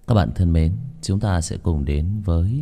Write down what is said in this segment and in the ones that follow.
Các bạn thân mến, chúng ta sẽ cùng đến với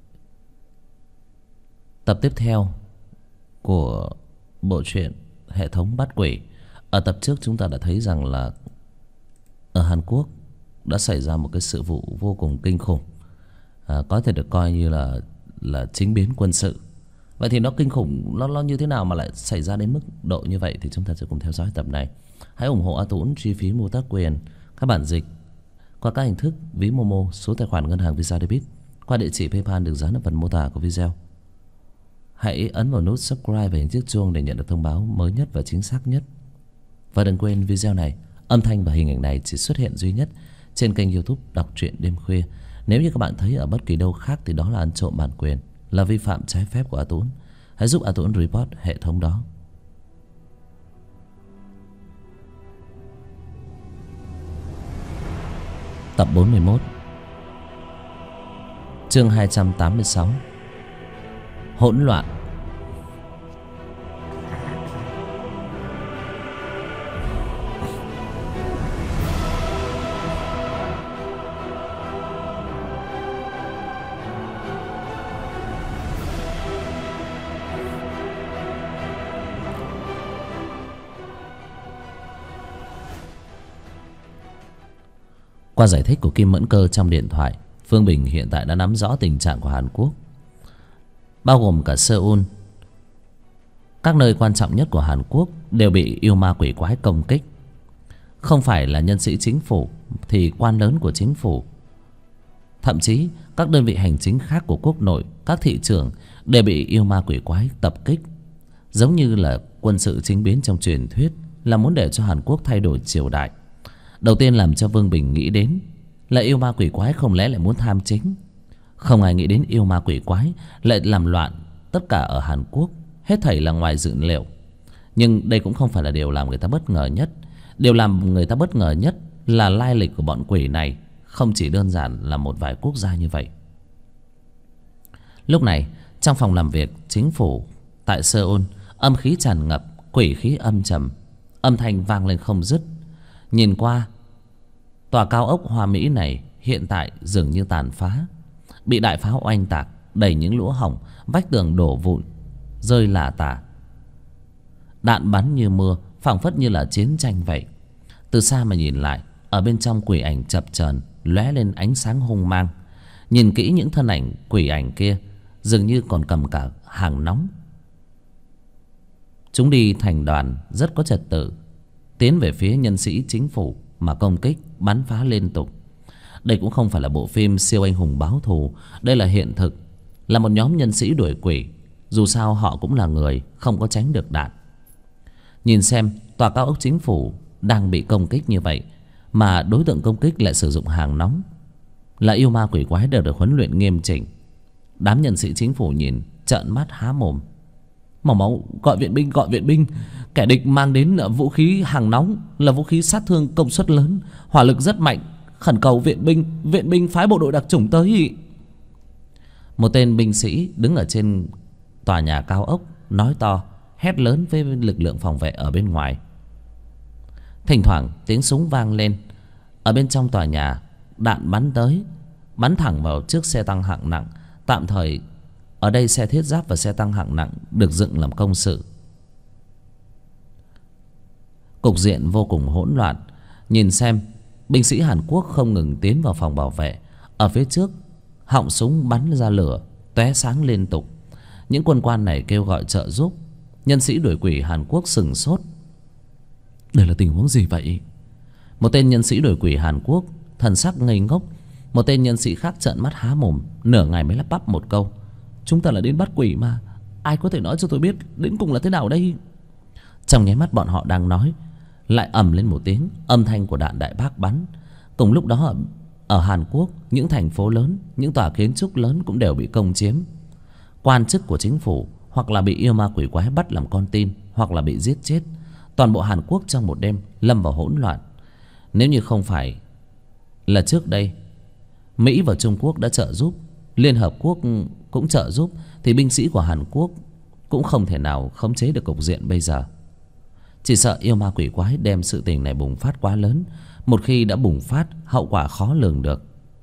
tập tiếp theo của bộ truyện Hệ thống bắt quỷ. Ở tập trước chúng ta đã thấy rằng là ở Hàn Quốc đã xảy ra một cái sự vụ vô cùng kinh khủng, có thể được coi như là chính biến quân sự. Vậy thì nó kinh khủng, nó như thế nào mà lại xảy ra đến mức độ như vậy, thì chúng ta sẽ cùng theo dõi tập này. Hãy ủng hộ A Tũng chi phí mua tác quyền các bản dịch qua các hình thức ví Momo, số tài khoản ngân hàng Visa Debit, qua địa chỉ PayPal được dán ở phần mô tả của video. Hãy ấn vào nút subscribe và hình chiếc chuông để nhận được thông báo mới nhất và chính xác nhất. Và đừng quên video này, âm thanh và hình ảnh này chỉ xuất hiện duy nhất trên kênh YouTube Đọc truyện đêm khuya. Nếu như các bạn thấy ở bất kỳ đâu khác thì đó là ăn trộm bản quyền, là vi phạm trái phép của A Tũng. Hãy giúp A Tũng report hệ thống đó. Tập 41, chương 286, hỗn loạn. Qua giải thích của Kim Mẫn Cơ trong điện thoại, Phương Bình hiện tại đã nắm rõ tình trạng của Hàn Quốc, bao gồm cả Seoul. Các nơi quan trọng nhất của Hàn Quốc đều bị yêu ma quỷ quái công kích. Không phải là nhân sĩ chính phủ thì quan lớn của chính phủ, thậm chí các đơn vị hành chính khác của quốc nội, các thị trưởng đều bị yêu ma quỷ quái tập kích. Giống như là quân sự chính biến trong truyền thuyết, là muốn để cho Hàn Quốc thay đổi triều đại. Đầu tiên làm cho Vương Bình nghĩ đến là yêu ma quỷ quái không lẽ lại muốn tham chính. Không ai nghĩ đến yêu ma quỷ quái lại làm loạn tất cả ở Hàn Quốc. Hết thảy là ngoài dự liệu. Nhưng đây cũng không phải là điều làm người ta bất ngờ nhất. Điều làm người ta bất ngờ nhất là lai lịch của bọn quỷ này không chỉ đơn giản là một vài quốc gia như vậy. Lúc này trong phòng làm việc chính phủ tại Seoul, âm khí tràn ngập, quỷ khí âm trầm, âm thanh vang lên không dứt. Nhìn qua, tòa cao ốc hoa mỹ này hiện tại dường như tàn phá, bị đại pháo oanh tạc, đầy những lỗ hổng, vách tường đổ vụn rơi lả tả, đạn bắn như mưa, phảng phất như là chiến tranh vậy. Từ xa mà nhìn lại, ở bên trong quỷ ảnh chập chờn lóe lên ánh sáng hung mang. Nhìn kỹ những thân ảnh quỷ ảnh kia, dường như còn cầm cả hàng nóng. Chúng đi thành đoàn rất có trật tự, tiến về phía nhân sĩ chính phủ mà công kích, bắn phá liên tục. Đây cũng không phải là bộ phim siêu anh hùng báo thù, đây là hiện thực, là một nhóm nhân sĩ đuổi quỷ. Dù sao họ cũng là người, không có tránh được đạn. Nhìn xem tòa cao ốc chính phủ đang bị công kích như vậy, mà đối tượng công kích lại sử dụng hàng nóng, là yêu ma quỷ quái đều được huấn luyện nghiêm chỉnh. Đám nhân sĩ chính phủ nhìn trợn mắt há mồm. Màu máu, gọi viện binh, gọi viện binh. Kẻ địch mang đến vũ khí hàng nóng, là vũ khí sát thương công suất lớn, hỏa lực rất mạnh. Khẩn cầu viện binh phái bộ đội đặc chủng tới. Một tên binh sĩ đứng ở trên tòa nhà cao ốc nói to, hét lớn với lực lượng phòng vệ ở bên ngoài. Thỉnh thoảng tiếng súng vang lên. Ở bên trong tòa nhà, đạn bắn tới, bắn thẳng vào chiếc xe tăng hạng nặng. Tạm thời ở đây xe thiết giáp và xe tăng hạng nặng được dựng làm công sự. Cục diện vô cùng hỗn loạn. Nhìn xem, binh sĩ Hàn Quốc không ngừng tiến vào phòng bảo vệ. Ở phía trước, họng súng bắn ra lửa tóe sáng liên tục. Những quân quan này kêu gọi trợ giúp. Nhân sĩ đuổi quỷ Hàn Quốc sừng sốt. Đây là tình huống gì vậy? Một tên nhân sĩ đuổi quỷ Hàn Quốc thần sắc ngây ngốc. Một tên nhân sĩ khác trợn mắt há mồm, nửa ngày mới lắp bắp một câu. Chúng ta là đến bắt quỷ mà, ai có thể nói cho tôi biết đến cùng là thế nào đây? Trong nháy mắt bọn họ đang nói, lại ầm lên một tiếng, âm thanh của đạn đại bác bắn. Cùng lúc đó ở Hàn Quốc, những thành phố lớn, những tòa kiến trúc lớn cũng đều bị công chiếm. Quan chức của chính phủ hoặc là bị yêu ma quỷ quái bắt làm con tin, hoặc là bị giết chết. Toàn bộ Hàn Quốc trong một đêm lâm vào hỗn loạn. Nếu như không phải là trước đây Mỹ và Trung Quốc đã trợ giúp, Liên Hợp Quốc cũng trợ giúp, thì binh sĩ của Hàn Quốc cũng không thể nào khống chế được cục diện bây giờ. Chỉ sợ yêu ma quỷ quái đem sự tình này bùng phát quá lớn. Một khi đã bùng phát, hậu quả khó lường được.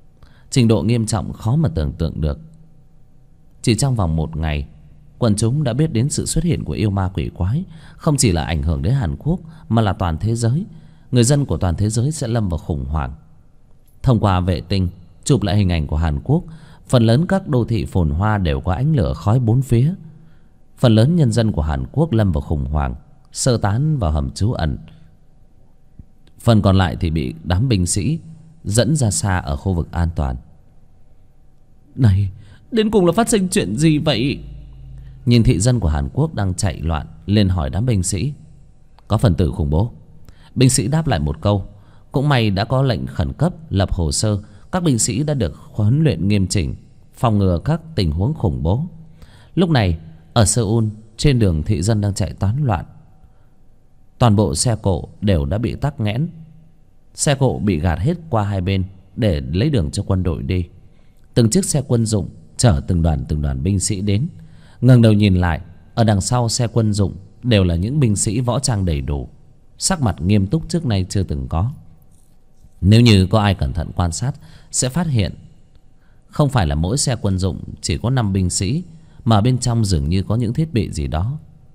trình độ nghiêm trọng khó mà tưởng tượng được. Chỉ trong vòng 1 ngày, quần chúng đã biết đến sự xuất hiện của yêu ma quỷ quái. Không chỉ là ảnh hưởng đến Hàn Quốc mà là toàn thế giới. Người dân của toàn thế giới sẽ lâm vào khủng hoảng. Thông qua vệ tinh chụp lại hình ảnh của Hàn Quốc, phần lớn các đô thị phồn hoa đều có ánh lửa khói bốn phía. Phần lớn nhân dân của Hàn Quốc lâm vào khủng hoảng, sơ tán vào hầm trú ẩn. Phần còn lại thì bị đám binh sĩ dẫn ra xa ở khu vực an toàn. Này, đến cùng là phát sinh chuyện gì vậy? Nhìn thị dân của Hàn Quốc đang chạy loạn, lên hỏi đám binh sĩ. Có phần tử khủng bố. Binh sĩ đáp lại một câu. Cũng may đã có lệnh khẩn cấp lập hồ sơ. Các binh sĩ đã được huấn luyện nghiêm chỉnh, phòng ngừa các tình huống khủng bố. Lúc này ở Seoul, trên đường thị dân đang chạy toán loạn. Toàn bộ xe cộ đều đã bị tắc nghẽn. Xe cộ bị gạt hết qua hai bên để lấy đường cho quân đội đi. Từng chiếc xe quân dụng chở từng đoàn binh sĩ đến. Ngẩng đầu nhìn lại, ở đằng sau xe quân dụng đều là những binh sĩ võ trang đầy đủ, sắc mặt nghiêm túc trước nay chưa từng có. Nếu như có ai cẩn thận quan sát sẽ phát hiện không phải là mỗi xe quân dụng chỉ có 5 binh sĩ, mà bên trong dường như có những thiết bị gì đó.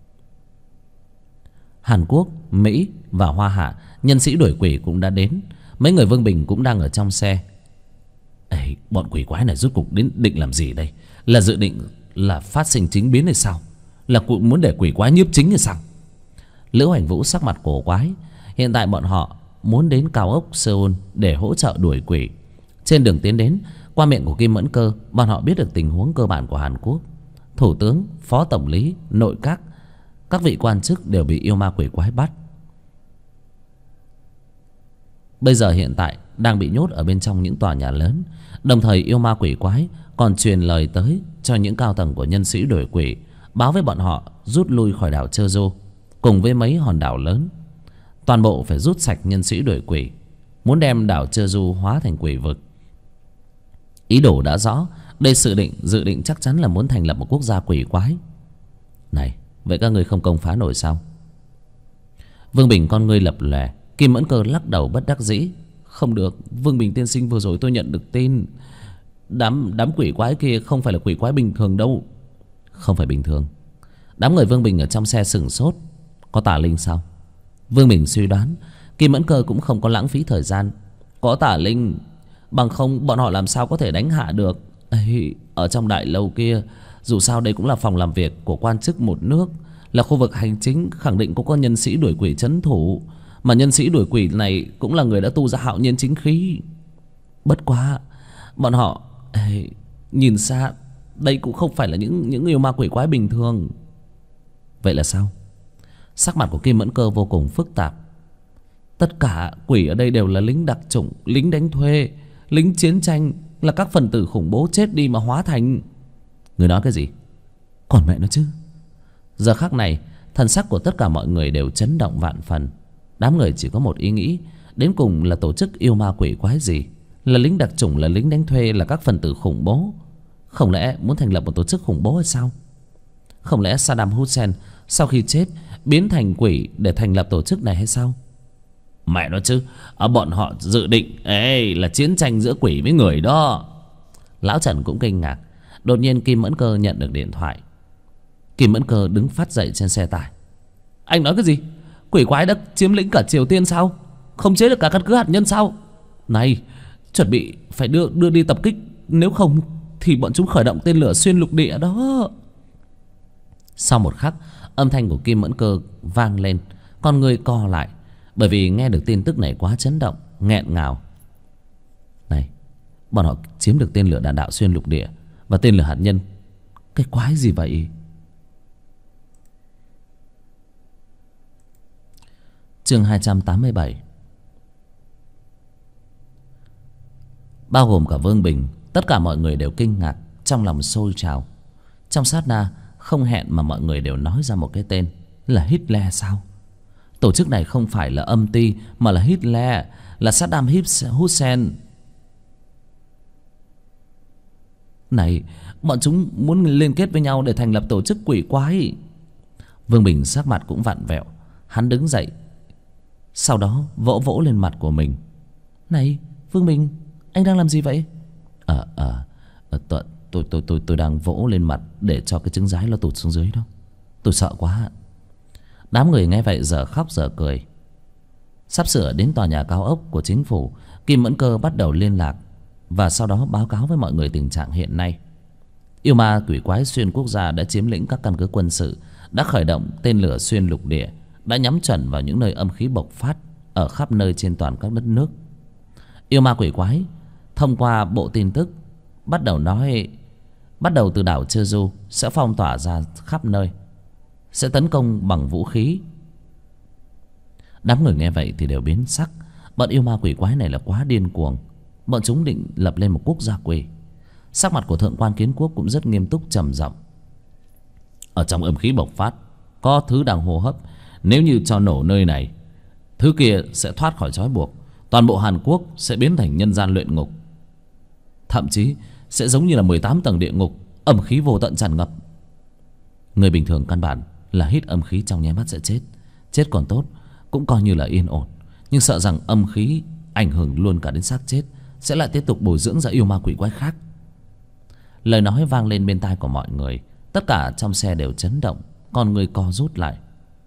Hàn Quốc, Mỹ và Hoa Hạ, nhân sĩ đuổi quỷ cũng đã đến. Mấy người Vương Bình cũng đang ở trong xe. Ê, bọn quỷ quái này rốt cuộc đến định làm gì đây? Là dự định là phát sinh chính biến hay sao? Là cụ muốn để quỷ quái nhiếp chính hay sao? Lữ Hoành Vũ sắc mặt cổ quái. Hiện tại bọn họ muốn đến cao ốc Seoul để hỗ trợ đuổi quỷ. Trên đường tiến đến, qua miệng của Kim Mẫn Cơ, bọn họ biết được tình huống cơ bản của Hàn Quốc. Thủ tướng, phó tổng lý, nội các, các vị quan chức đều bị yêu ma quỷ quái bắt. Bây giờ hiện tại đang bị nhốt ở bên trong những tòa nhà lớn. Đồng thời yêu ma quỷ quái còn truyền lời tới cho những cao tầng của nhân sĩ đuổi quỷ, báo với bọn họ rút lui khỏi đảo Jeju cùng với mấy hòn đảo lớn. Toàn bộ phải rút sạch nhân sĩ đuổi quỷ, muốn đem đảo Jeju hóa thành quỷ vực. Ý đồ đã rõ. Đây dự định chắc chắn là muốn thành lập một quốc gia quỷ quái. Này, vậy các người không công phá nổi sao? Vương Bình con ngươi lập lòe. Kim Mẫn Cơ lắc đầu bất đắc dĩ. Không được, Vương Bình tiên sinh, vừa rồi tôi nhận được tin đám quỷ quái kia không phải là quỷ quái bình thường đâu. Không phải bình thường. Đám người Vương Bình ở trong xe sửng sốt. Có tà linh sao? Vương Bình suy đoán. Kim Mẫn Cơ cũng không có lãng phí thời gian. Có tà linh, bằng không bọn họ làm sao có thể đánh hạ được. Ê, ở trong đại lâu kia, dù sao đây cũng là phòng làm việc của quan chức một nước, là khu vực hành chính, khẳng định có nhân sĩ đuổi quỷ trấn thủ. Mà nhân sĩ đuổi quỷ này cũng là người đã tu ra hạo nhiên chính khí. Bất quá bọn họ nhìn xa, đây cũng không phải là những yêu ma quỷ quái bình thường. Vậy là sao? Sắc mặt của Kim Mẫn Cơ vô cùng phức tạp. Tất cả quỷ ở đây đều là lính đặc chủng, lính đánh thuê, lính chiến tranh, là các phần tử khủng bố chết đi mà hóa thành. Người nói cái gì? Còn mẹ nó chứ. Giờ khắc này, thần sắc của tất cả mọi người đều chấn động vạn phần. Đám người chỉ có một ý nghĩ, đến cùng là tổ chức yêu ma quỷ quái gì? Là lính đặc chủng, là lính đánh thuê, là các phần tử khủng bố? Không lẽ muốn thành lập một tổ chức khủng bố hay sao? Không lẽ Saddam Hussein sau khi chết biến thành quỷ để thành lập tổ chức này hay sao? Mẹ nó chứ, bọn họ dự định là chiến tranh giữa quỷ với người đó. Lão Trần cũng kinh ngạc. Đột nhiên Kim Mẫn Cơ nhận được điện thoại. Kim Mẫn Cơ đứng phát dậy trên xe tải. Anh nói cái gì? Quỷ quái đã chiếm lĩnh cả Triều Tiên sao? Không chế được cả căn cứ hạt nhân sao? Này, chuẩn bị phải đưa đi tập kích, nếu không thì bọn chúng khởi động tên lửa xuyên lục địa đó. Sau một khắc, âm thanh của Kim Mẫn Cơ vang lên. Con người co lại, bởi vì nghe được tin tức này quá chấn động, nghẹn ngào. Này, bọn họ chiếm được tên lửa đạn đạo xuyên lục địa và tên lửa hạt nhân. Cái quái gì vậy? Chương 287. Bao gồm cả Vương Bình, tất cả mọi người đều kinh ngạc, trong lòng sôi trào. Trong sát na, không hẹn mà mọi người đều nói ra một cái tên là Hitler sao? Tổ chức này không phải là âm ty mà là Hitler, là Saddam Hussein. Này, bọn chúng muốn liên kết với nhau để thành lập tổ chức quỷ quái. Vương Bình sắc mặt cũng vặn vẹo. Hắn đứng dậy, sau đó vỗ vỗ lên mặt của mình. Này Vương Bình, anh đang làm gì vậy? Ờ tôi đang vỗ lên mặt để cho cái trứng rái nó tụt xuống dưới đó. Tôi sợ quá. Đám người nghe vậy giờ khóc giờ cười. Sắp sửa đến tòa nhà cao ốc của chính phủ, Kim Mẫn Cơ bắt đầu liên lạc và sau đó báo cáo với mọi người tình trạng hiện nay. Yêu ma quỷ quái xuyên quốc gia đã chiếm lĩnh các căn cứ quân sự, đã khởi động tên lửa xuyên lục địa, đã nhắm chuẩn vào những nơi âm khí bộc phát ở khắp nơi trên toàn các đất nước. Yêu ma quỷ quái thông qua bộ tin tức bắt đầu từ đảo Jeju sẽ phong tỏa ra khắp nơi, sẽ tấn công bằng vũ khí. Đám người nghe vậy thì đều biến sắc. Bọn yêu ma quỷ quái này là quá điên cuồng. Bọn chúng định lập lên một quốc gia quỷ. Sắc mặt của thượng quan Kiến Quốc cũng rất nghiêm túc trầm giọng. Ở trong âm khí bộc phát có thứ đang hô hấp. Nếu như cho nổ nơi này, thứ kia sẽ thoát khỏi trói buộc. Toàn bộ Hàn Quốc sẽ biến thành nhân gian luyện ngục. Thậm chí sẽ giống như là 18 tầng địa ngục, âm khí vô tận tràn ngập. Người bình thường căn bản là hít âm khí trong nháy mắt sẽ chết. Chết còn tốt, cũng coi như là yên ổn. Nhưng sợ rằng âm khí ảnh hưởng luôn cả đến xác chết, sẽ lại tiếp tục bồi dưỡng ra yêu ma quỷ quái khác. Lời nói vang lên bên tai của mọi người. Tất cả trong xe đều chấn động, con người co rút lại.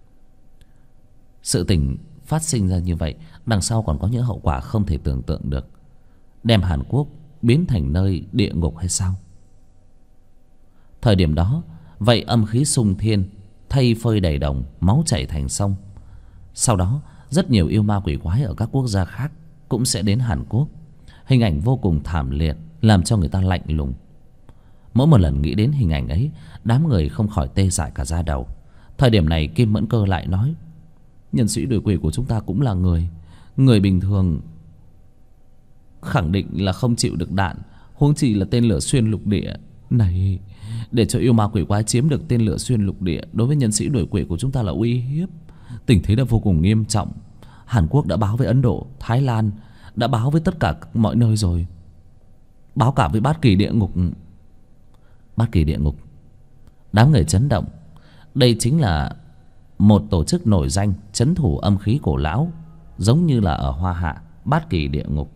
Sự tình phát sinh ra như vậy, đằng sau còn có những hậu quả không thể tưởng tượng được. Đem Hàn Quốc biến thành nơi địa ngục hay sao? Thời điểm đó, vậy âm khí xung thiên, thay phơi đầy đồng, máu chảy thành sông. Sau đó, rất nhiều yêu ma quỷ quái ở các quốc gia khác cũng sẽ đến Hàn Quốc. Hình ảnh vô cùng thảm liệt, làm cho người ta lạnh lùng. Mỗi một lần nghĩ đến hình ảnh ấy, đám người không khỏi tê dại cả da đầu. Thời điểm này Kim Mẫn Cơ lại nói: nhân sĩ đuổi quỷ của chúng ta cũng là người bình thường, khẳng định là không chịu được đạn, huống chi là tên lửa xuyên lục địa này. Để cho yêu ma quỷ quái chiếm được tên lửa xuyên lục địa, đối với nhân sĩ đuổi quỷ của chúng ta là uy hiếp. Tình thế đã vô cùng nghiêm trọng. Hàn Quốc đã báo với Ấn Độ, Thái Lan, đã báo với tất cả mọi nơi rồi. Báo cả với Bát Kỳ địa ngục. Bát Kỳ địa ngục. Đám người chấn động. Đây chính là một tổ chức nổi danh trấn thủ âm khí cổ lão, giống như là ở Hoa Hạ, Bát Kỳ địa ngục.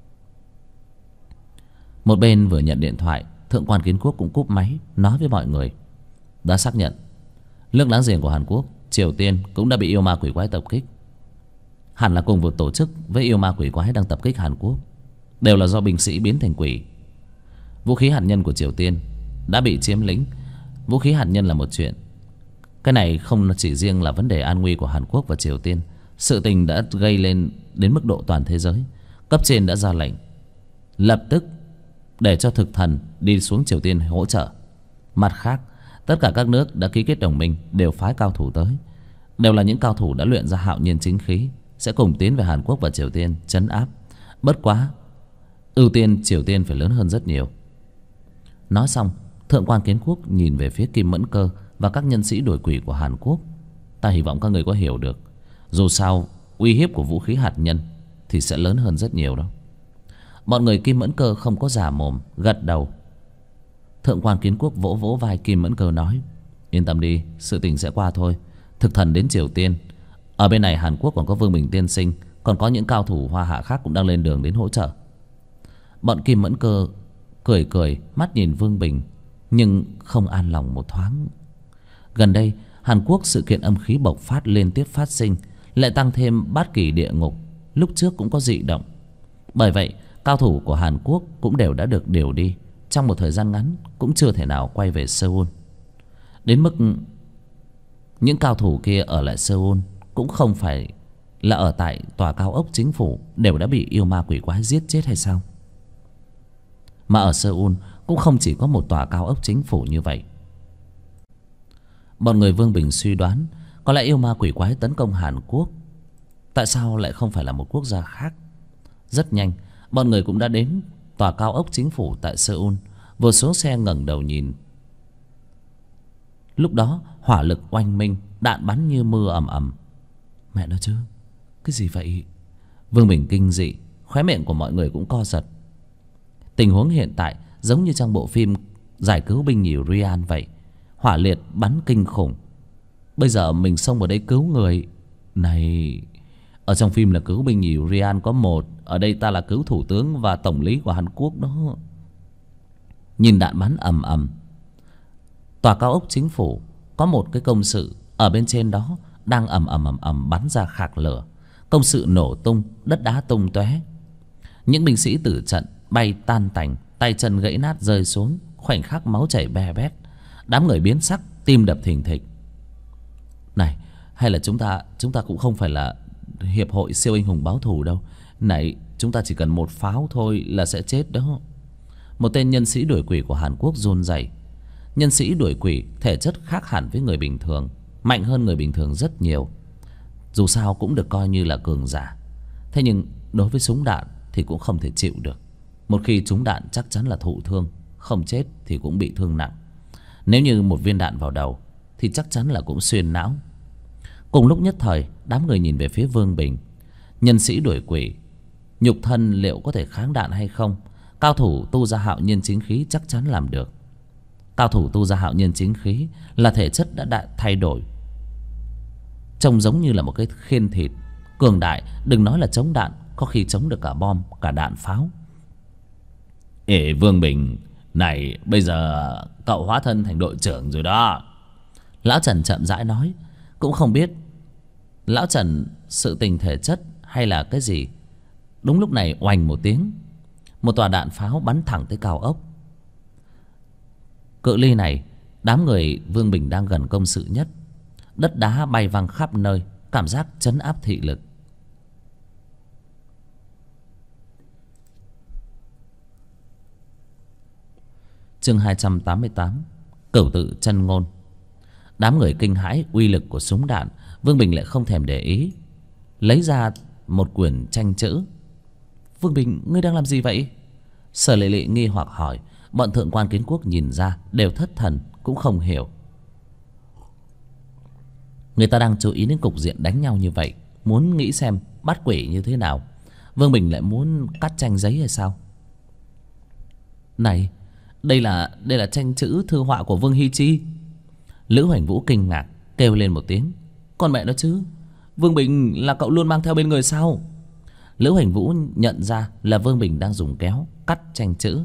Một bên vừa nhận điện thoại, thượng quan Kiến Quốc cũng cúp máy, nói với mọi người: đã xác nhận nước láng giềng của Hàn Quốc, Triều Tiên cũng đã bị yêu ma quỷ quái tập kích. Hẳn là cùng một tổ chức với yêu ma quỷ quái đang tập kích Hàn Quốc, đều là do binh sĩ biến thành quỷ. Vũ khí hạt nhân của Triều Tiên đã bị chiếm lĩnh. Vũ khí hạt nhân là một chuyện, cái này không chỉ riêng là vấn đề an nguy của Hàn Quốc và Triều Tiên. Sự tình đã gây lên đến mức độ toàn thế giới. Cấp trên đã ra lệnh lập tức để cho thực thần đi xuống Triều Tiên hỗ trợ. Mặt khác, tất cả các nước đã ký kết đồng minh đều phái cao thủ tới, đều là những cao thủ đã luyện ra hạo nhiên chính khí, sẽ cùng tiến về Hàn Quốc và Triều Tiên trấn áp. Bất quá ưu tiên Triều Tiên phải lớn hơn rất nhiều. Nói xong, thượng quan Kiến Quốc nhìn về phía Kim Mẫn Cơ và các nhân sĩ đuổi quỷ của Hàn Quốc. Ta hy vọng các người có hiểu được, dù sao uy hiếp của vũ khí hạt nhân thì sẽ lớn hơn rất nhiều đó. Bọn người Kim Mẫn Cơ không có giả mồm, gật đầu. Thượng quan Kiến Quốc vỗ vỗ vai Kim Mẫn Cơ nói: yên tâm đi, sự tình sẽ qua thôi. Thực thần đến Triều Tiên, ở bên này Hàn Quốc còn có Vương Bình tiên sinh, còn có những cao thủ Hoa Hạ khác cũng đang lên đường đến hỗ trợ. Bọn Kim Mẫn Cơ cười cười, mắt nhìn Vương Bình, nhưng không an lòng một thoáng. Gần đây Hàn Quốc sự kiện âm khí bộc phát liên tiếp phát sinh, lại tăng thêm Bát Kỳ địa ngục lúc trước cũng có dị động. Bởi vậy cao thủ của Hàn Quốc cũng đều đã được điều đi, trong một thời gian ngắn cũng chưa thể nào quay về Seoul. Đến mức những cao thủ kia ở lại Seoul cũng không phải là ở tại tòa cao ốc chính phủ đều đã bị yêu ma quỷ quái giết chết hay sao? Mà ở Seoul cũng không chỉ có một tòa cao ốc chính phủ như vậy. Bọn người Vương Bình suy đoán có lẽ yêu ma quỷ quái tấn công Hàn Quốc, tại sao lại không phải là một quốc gia khác? Rất nhanh bọn người cũng đã đến tòa cao ốc chính phủ tại Seoul. Vô số xe ngẩng đầu nhìn. Lúc đó hỏa lực oanh minh, đạn bắn như mưa ầm ầm. Mẹ nó chứ, cái gì vậy? Vương Bình kinh dị, khóe miệng của mọi người cũng co giật. Tình huống hiện tại giống như trong bộ phim Giải cứu binh nhì Ryan vậy. Hỏa liệt bắn kinh khủng. Bây giờ mình xông vào đây cứu người này. Ở trong phim là cứu binh nhì Ryan có một, ở đây ta là cứu thủ tướng và tổng lý của Hàn Quốc đó. nhìn đạn bắn ầm ầm. Tòa cao ốc chính phủ có một cái công sự ở bên trên đó đang ầm ầm ầm ầm bắn ra khạc lửa. Công sự nổ tung, đất đá tung tóe. Những binh sĩ tử trận bay tan tành, tay chân gãy nát rơi xuống, khoảnh khắc máu chảy be bét. Đám người biến sắc, tim đập thình thịch. Này, hay là chúng ta cũng không phải là hiệp hội siêu anh hùng báo thù đâu. Này, chúng ta chỉ cần một pháo thôi là sẽ chết đó. Một tên nhân sĩ đuổi quỷ của Hàn Quốc run rẩy. Nhân sĩ đuổi quỷ thể chất khác hẳn với người bình thường, mạnh hơn người bình thường rất nhiều. Dù sao cũng được coi như là cường giả. Thế nhưng đối với súng đạn thì cũng không thể chịu được. Một khi trúng đạn chắc chắn là thụ thương, không chết thì cũng bị thương nặng. Nếu như một viên đạn vào đầu thì chắc chắn là cũng xuyên não. Cùng lúc nhất thời, đám người nhìn về phía Vương Bình. Nhân sĩ đuổi quỷ, nhục thân liệu có thể kháng đạn hay không? Cao thủ tu ra hạo nhiên chính khí chắc chắn làm được. Cao thủ tu ra hạo nhiên chính khí là thể chất đã thay đổi, trông giống như là một cái khiên thịt cường đại. Đừng nói là chống đạn, có khi chống được cả bom, cả đạn pháo. Ê Vương Bình, này bây giờ cậu hóa thân thành đội trưởng rồi đó. Lão Trần chậm rãi nói. Cũng không biết Lão Trần sự tình thể chất hay là cái gì. Đúng lúc này oành một tiếng, một tòa đạn pháo bắn thẳng tới cao ốc. Cự ly này, đám người Vương Bình đang gần công sự nhất. Đất đá bay văng khắp nơi, cảm giác trấn áp thị lực. Chương 288, Cửu tự chân ngôn. Đám người kinh hãi uy lực của súng đạn. Vương Bình lại không thèm để ý, lấy ra một quyển tranh chữ. Vương Bình, ngươi đang làm gì vậy? Sở Lệ Lệ nghi hoặc hỏi. Bọn thượng quan Kiến Quốc nhìn ra đều thất thần, cũng không hiểu. Người ta đang chú ý đến cục diện đánh nhau như vậy, muốn nghĩ xem bắt quỷ như thế nào. Vương Bình lại muốn cắt tranh giấy hay sao? Này, đây là tranh chữ thư họa của Vương Hi Chi. Lữ Hoành Vũ kinh ngạc kêu lên một tiếng. Con mẹ nó chứ, Vương Bình là cậu luôn mang theo bên người sao? Lữ Hoành Vũ nhận ra là Vương Bình đang dùng kéo cắt tranh chữ.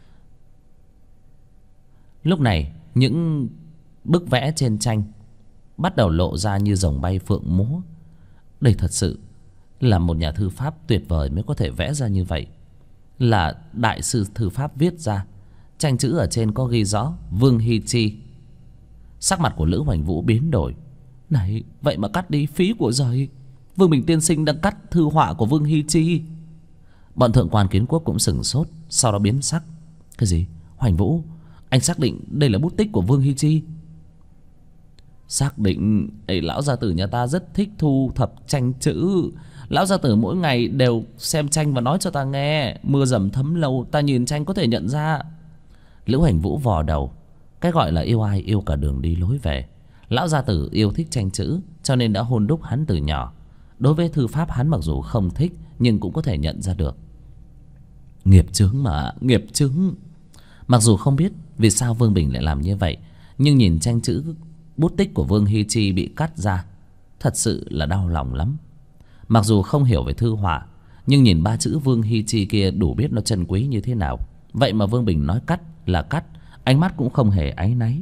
Lúc này những bức vẽ trên tranh bắt đầu lộ ra như rồng bay phượng múa. Đây thật sự là một nhà thư pháp tuyệt vời mới có thể vẽ ra như vậy. Là đại sư thư pháp viết ra. Tranh chữ ở trên có ghi rõ Vương Hi Chi. Sắc mặt của Lữ Hoành Vũ biến đổi. Này, vậy mà cắt đi phí của giời. Vương Bình tiên sinh đang cắt thư họa của Vương Hi Chi. Bọn thượng quan Kiến Quốc cũng sửng sốt, sau đó biến sắc. Cái gì? Hoành Vũ, anh xác định đây là bút tích của Vương Hi Chi? Xác định. Ấy, lão gia tử nhà ta rất thích thu thập tranh chữ. Lão gia tử mỗi ngày đều xem tranh và nói cho ta nghe. Mưa dầm thấm lâu, ta nhìn tranh có thể nhận ra. Lữ Hoành Vũ vò đầu. Cái gọi là yêu ai yêu cả đường đi lối về. Lão gia tử yêu thích tranh chữ, cho nên đã hôn đúc hắn từ nhỏ. Đối với thư pháp hắn mặc dù không thích, nhưng cũng có thể nhận ra được. Nghiệp chướng mà, nghiệp chướng. Mặc dù không biết vì sao Vương Bình lại làm như vậy, nhưng nhìn tranh chữ bút tích của Vương Hi Chi bị cắt ra, thật sự là đau lòng lắm. Mặc dù không hiểu về thư họa, nhưng nhìn ba chữ Vương Hi Chi kia đủ biết nó trân quý như thế nào. Vậy mà Vương Bình nói cắt là cắt, ánh mắt cũng không hề áy náy.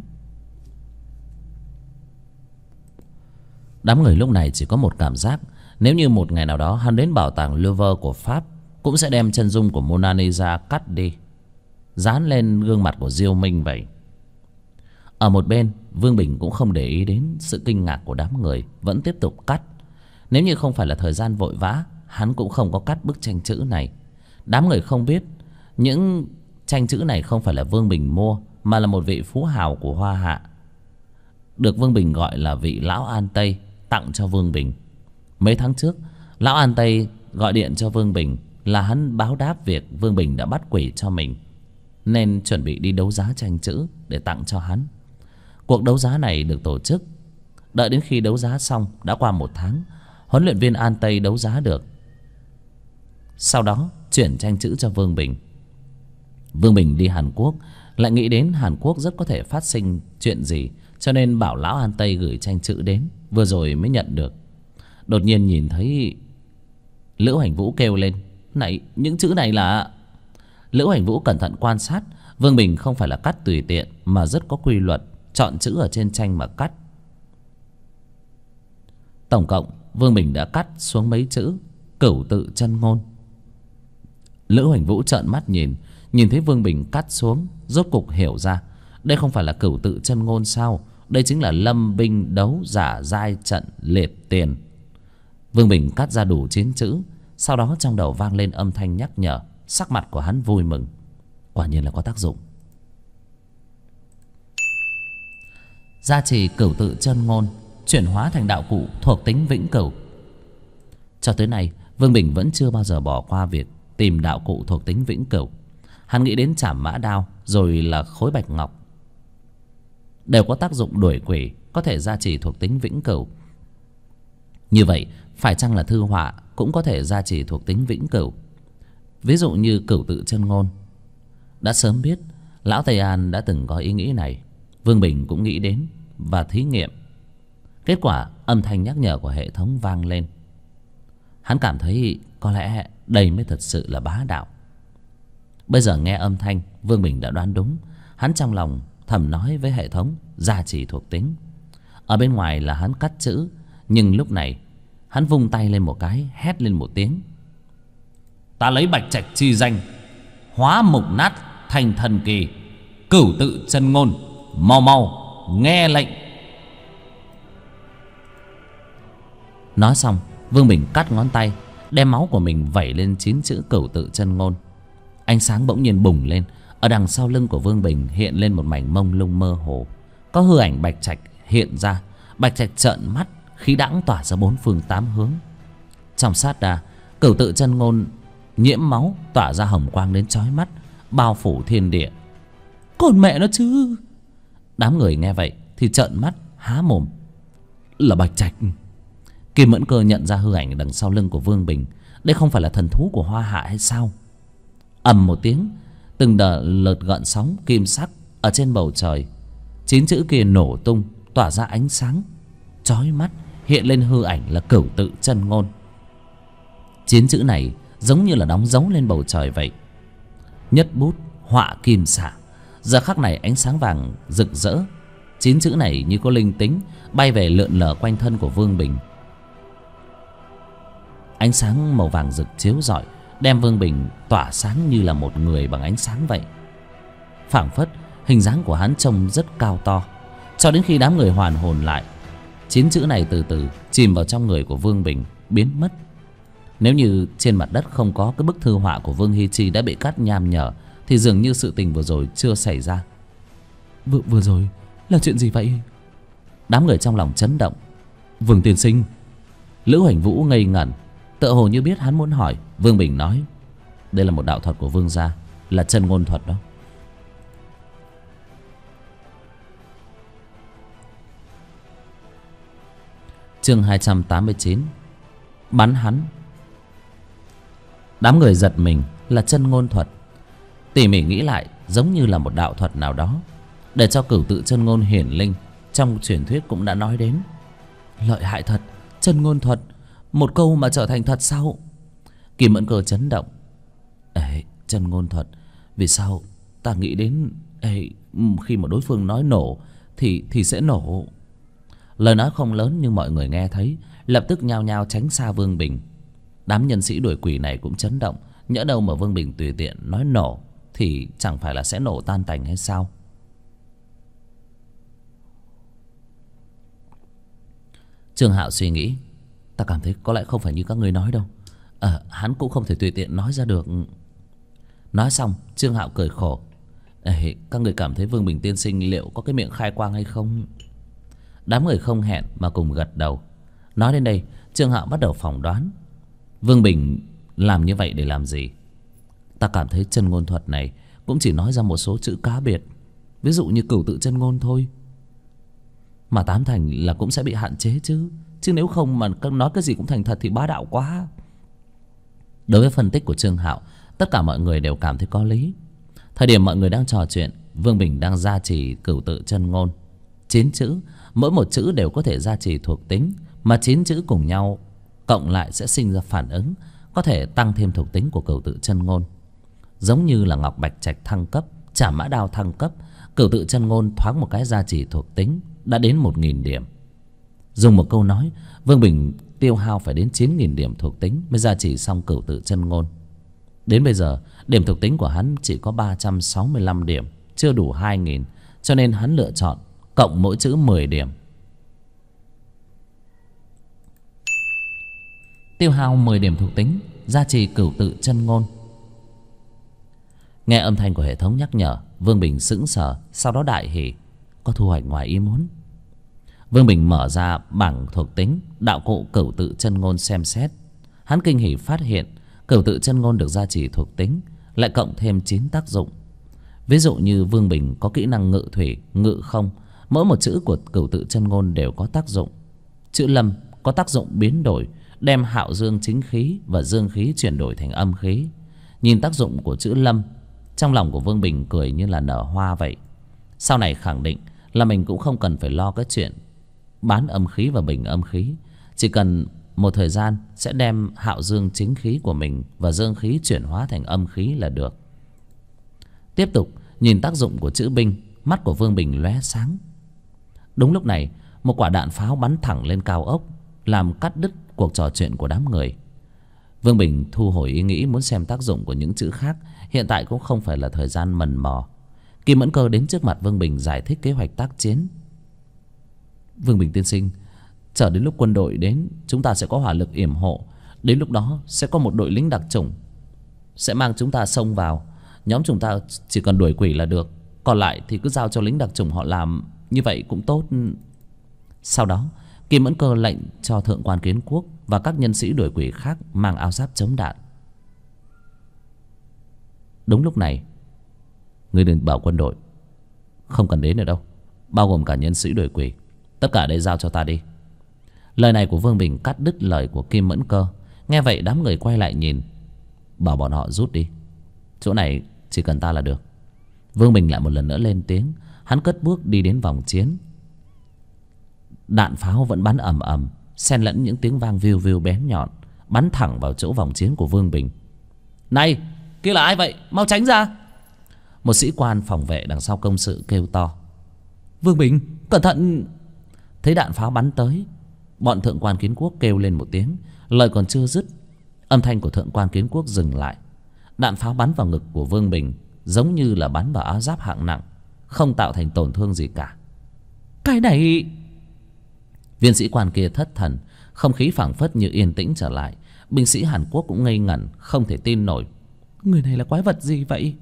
Đám người lúc này chỉ có một cảm giác. Nếu như một ngày nào đó hắn đến bảo tàng Louvre của Pháp, cũng sẽ đem chân dung của Mona Lisa cắt đi, dán lên gương mặt của Diêu Minh vậy. Ở một bên, Vương Bình cũng không để ý đến sự kinh ngạc của đám người, vẫn tiếp tục cắt. Nếu như không phải là thời gian vội vã, hắn cũng không có cắt bức tranh chữ này. Đám người không biết những tranh chữ này không phải là Vương Bình mua, mà là một vị phú hào của Hoa Hạ, được Vương Bình gọi là vị Lão An Tây, tặng cho Vương Bình. Mấy tháng trước, Lão An Tây gọi điện cho Vương Bình là hắn báo đáp việc Vương Bình đã bắt quỷ cho mình, nên chuẩn bị đi đấu giá tranh chữ để tặng cho hắn. Cuộc đấu giá này được tổ chức. Đợi đến khi đấu giá xong, đã qua 1 tháng, huấn luyện viên An Tây đấu giá được. Sau đó chuyển tranh chữ cho Vương Bình. Vương Bình đi Hàn Quốc, lại nghĩ đến Hàn Quốc rất có thể phát sinh chuyện gì, cho nên bảo Lão An Tây gửi tranh chữ đến. Vừa rồi mới nhận được. Đột nhiên nhìn thấy Lữ Hoành Vũ kêu lên. Này, những chữ này là... Lữ Hoành Vũ cẩn thận quan sát. Vương Bình không phải là cắt tùy tiện, mà rất có quy luật, chọn chữ ở trên tranh mà cắt. Tổng cộng Vương Bình đã cắt xuống mấy chữ Cửu Tự Chân Ngôn. Lữ Hoành Vũ trợn mắt nhìn thấy Vương Bình cắt xuống, rốt cục hiểu ra đây không phải là Cửu Tự Chân Ngôn sao? Đây chính là lâm binh đấu giả giai trận liệt tiền. Vương Bình cắt ra đủ 9 chữ. Sau đó trong đầu vang lên âm thanh nhắc nhở. Sắc mặt của hắn vui mừng. Quả nhiên là có tác dụng. Gia trì Cửu Tự Chân Ngôn, chuyển hóa thành đạo cụ thuộc tính vĩnh cửu. Cho tới nay Vương Bình vẫn chưa bao giờ bỏ qua việc tìm đạo cụ thuộc tính vĩnh cửu. Hắn nghĩ đến Trảm Mã Đao rồi là khối bạch ngọc, đều có tác dụng đuổi quỷ, có thể gia trì thuộc tính vĩnh cửu. Như vậy phải chăng là thư họa cũng có thể gia trì thuộc tính vĩnh cửu? Ví dụ như Cửu Tự Chân Ngôn. Đã sớm biết lão Tây An đã từng có ý nghĩ này, Vương Bình cũng nghĩ đến và thí nghiệm. Kết quả âm thanh nhắc nhở của hệ thống vang lên. Hắn cảm thấy có lẽ đây mới thật sự là bá đạo. Bây giờ nghe âm thanh, Vương Bình đã đoán đúng. Hắn trong lòng thầm nói với hệ thống gia trì thuộc tính. Ở bên ngoài là hắn cắt chữ, nhưng lúc này hắn vung tay lên một cái, hét lên một tiếng. Ta lấy bạch trạch chi danh, hóa mục nát thành thần kỳ, Cửu Tự Chân Ngôn, mau mau nghe lệnh. Nói xong Vương Bình cắt ngón tay, đem máu của mình vẩy lên 9 chữ Cửu Tự Chân Ngôn. Ánh sáng bỗng nhiên bùng lên. Ở đằng sau lưng của Vương Bình hiện lên một mảnh mông lung mơ hồ, có hư ảnh bạch trạch hiện ra. Bạch trạch trợn mắt, khí đãng tỏa ra 4 phương 8 hướng. Trong sát na, Cửu Tự Chân Ngôn nhiễm máu, tỏa ra hồng quang đến chói mắt, bao phủ thiên địa. Còn mẹ nó chứ! Đám người nghe vậy thì trợn mắt há mồm. Là bạch trạch! Kim Mẫn Cơ nhận ra hư ảnh đằng sau lưng của Vương Bình. Đây không phải là thần thú của Hoa Hạ hay sao? Ầm một tiếng, từng đợt gợn sóng kim sắc ở trên bầu trời. 9 chữ kia nổ tung, tỏa ra ánh sáng chói mắt, hiện lên hư ảnh là Cửu Tự Chân Ngôn. 9 chữ này giống như là đóng dấu lên bầu trời vậy. Nhất bút họa kim xạ. Giờ khắc này ánh sáng vàng rực rỡ. 9 chữ này như có linh tính, bay về lượn lờ quanh thân của Vương Bình. Ánh sáng màu vàng rực chiếu rọi, đem Vương Bình tỏa sáng như là một người bằng ánh sáng vậy. Phảng phất hình dáng của hắn trông rất cao to. Cho đến khi đám người hoàn hồn lại, 9 chữ này từ từ chìm vào trong người của Vương Bình, biến mất. Nếu như trên mặt đất không có cái bức thư họa của Vương Hi Chi đã bị cắt nham nhở, thì dường như sự tình vừa rồi chưa xảy ra. Vừa rồi là chuyện gì vậy? Đám người trong lòng chấn động. Vương tiên sinh. Lữ Hoành Vũ ngây ngẩn, tựa hồ như biết hắn muốn hỏi. Vương Bình nói, đây là một đạo thuật của Vương gia, là chân ngôn thuật đó. Chương 289. Bắn hắn. Đám người giật mình, là chân ngôn thuật. Tỉ mỉ nghĩ lại, giống như là một đạo thuật nào đó. Để cho Cửu Tự Chân Ngôn hiển linh, trong truyền thuyết cũng đã nói đến. Lợi hại thật, chân ngôn thuật, một câu mà trở thành thật sao? Kim Mẫn Cơ chấn động. Ê, chân ngôn thuật, vì sao ta nghĩ đến khi mà đối phương nói nổ thì sẽ nổ. Lời nói không lớn nhưng mọi người nghe thấy, lập tức nhao nhao tránh xa Vương Bình. Đám nhân sĩ đuổi quỷ này cũng chấn động. Nhỡ đâu mà Vương Bình tùy tiện nói nổ thì chẳng phải là sẽ nổ tan tành hay sao? Trương Hạo suy nghĩ, ta cảm thấy có lẽ không phải như các người nói đâu. Hắn cũng không thể tùy tiện nói ra được. Nói xong Trương Hạo cười khổ. Các người cảm thấy Vương Bình tiên sinh liệu có cái miệng khai quang hay không? Đám người không hẹn mà cùng gật đầu. Nói đến đây Trương Hạo bắt đầu phỏng đoán Vương Bình làm như vậy để làm gì. Ta cảm thấy chân ngôn thuật này cũng chỉ nói ra một số chữ cá biệt, ví dụ như Cửu Tự Chân Ngôn thôi, mà tám thành là cũng sẽ bị hạn chế chứ. Chứ nếu không mà nói cái gì cũng thành thật thì bá đạo quá. Đối với phân tích của Trương Hạo, tất cả mọi người đều cảm thấy có lý. Thời điểm mọi người đang trò chuyện, Vương Bình đang gia trì Cửu Tự Chân Ngôn. 9 chữ, mỗi một chữ đều có thể gia trì thuộc tính, mà 9 chữ cùng nhau cộng lại sẽ sinh ra phản ứng, có thể tăng thêm thuộc tính của Cửu Tự Chân Ngôn. Giống như là ngọc bạch trạch thăng cấp, Trảm mã đao thăng cấp, cửu tự chân ngôn thoáng một cái gia trì thuộc tính đã đến 1000 điểm. Dùng một câu nói, Vương Bình tiêu hao phải đến 9000 điểm thuộc tính mới gia trì xong cửu tự chân ngôn. Đến bây giờ điểm thuộc tính của hắn chỉ có 365 điểm, chưa đủ 2000, cho nên hắn lựa chọn cộng mỗi chữ 10 điểm. Tiêu hao 10 điểm thuộc tính, gia trì cửu tự chân ngôn. Nghe âm thanh của hệ thống nhắc nhở, Vương Bình sững sờ, sau đó đại hỉ, có thu hoạch ngoài ý muốn. Vương Bình mở ra bảng thuộc tính đạo cụ cửu tự chân ngôn xem xét. Hắn kinh hỉ phát hiện cửu tự chân ngôn được gia trì thuộc tính lại cộng thêm 9 tác dụng. Ví dụ như Vương Bình có kỹ năng ngự thủy, ngự không, mỗi một chữ của cửu tự chân ngôn đều có tác dụng. Chữ lâm có tác dụng biến đổi, đem hạo dương chính khí và dương khí chuyển đổi thành âm khí. Nhìn tác dụng của chữ lâm, trong lòng của Vương Bình cười như là nở hoa vậy. Sau này khẳng định là mình cũng không cần phải lo cái chuyện bán âm khí và bình âm khí. Chỉ cần một thời gian sẽ đem hạo dương chính khí của mình và dương khí chuyển hóa thành âm khí là được. Tiếp tục nhìn tác dụng của chữ binh, mắt của Vương Bình lóe sáng. Đúng lúc này, một quả đạn pháo bắn thẳng lên cao ốc, làm cắt đứt cuộc trò chuyện của đám người. Vương Bình thu hồi ý nghĩ muốn xem tác dụng của những chữ khác. Hiện tại cũng không phải là thời gian mần mò. Kim Mẫn Cơ đến trước mặt Vương Bình giải thích kế hoạch tác chiến. Vương Bình tiên sinh, chờ đến lúc quân đội đến, chúng ta sẽ có hỏa lực yểm hộ. Đến lúc đó sẽ có một đội lính đặc chủng sẽ mang chúng ta xông vào. Nhóm chúng ta chỉ cần đuổi quỷ là được, còn lại thì cứ giao cho lính đặc chủng họ làm. Như vậy cũng tốt. Sau đó Kim Mẫn Cơ lệnh cho Thượng quan Kiến Quốc và các nhân sĩ đuổi quỷ khác mang áo giáp chống đạn. Đúng lúc này, người đừng bảo quân đội không cần đến nữa đâu, bao gồm cả nhân sĩ đuổi quỷ, tất cả đây giao cho ta đi. Lời này của Vương Bình cắt đứt lời của Kim Mẫn Cơ. Nghe vậy đám người quay lại nhìn, bảo bọn họ rút đi, chỗ này chỉ cần ta là được. Vương Bình lại một lần nữa lên tiếng. Hắn cất bước đi đến vòng chiến. Đạn pháo vẫn bắn ầm ầm, xen lẫn những tiếng vang viu viu bén nhọn, bắn thẳng vào chỗ vòng chiến của Vương Bình. Này, kia là ai vậy? Mau tránh ra! Một sĩ quan phòng vệ đằng sau công sự kêu to. Vương Bình, cẩn thận! Thấy đạn pháo bắn tới, bọn Thượng quan Kiến Quốc kêu lên một tiếng. Lời còn chưa dứt, âm thanh của Thượng quan Kiến Quốc dừng lại. Đạn pháo bắn vào ngực của Vương Bình giống như là bắn vào áo giáp hạng nặng, không tạo thành tổn thương gì cả. Cái này... Viên sĩ quan kia thất thần, không khí phảng phất như yên tĩnh trở lại. Binh sĩ Hàn Quốc cũng ngây ngẩn, không thể tin nổi. Người này là quái vật gì vậy?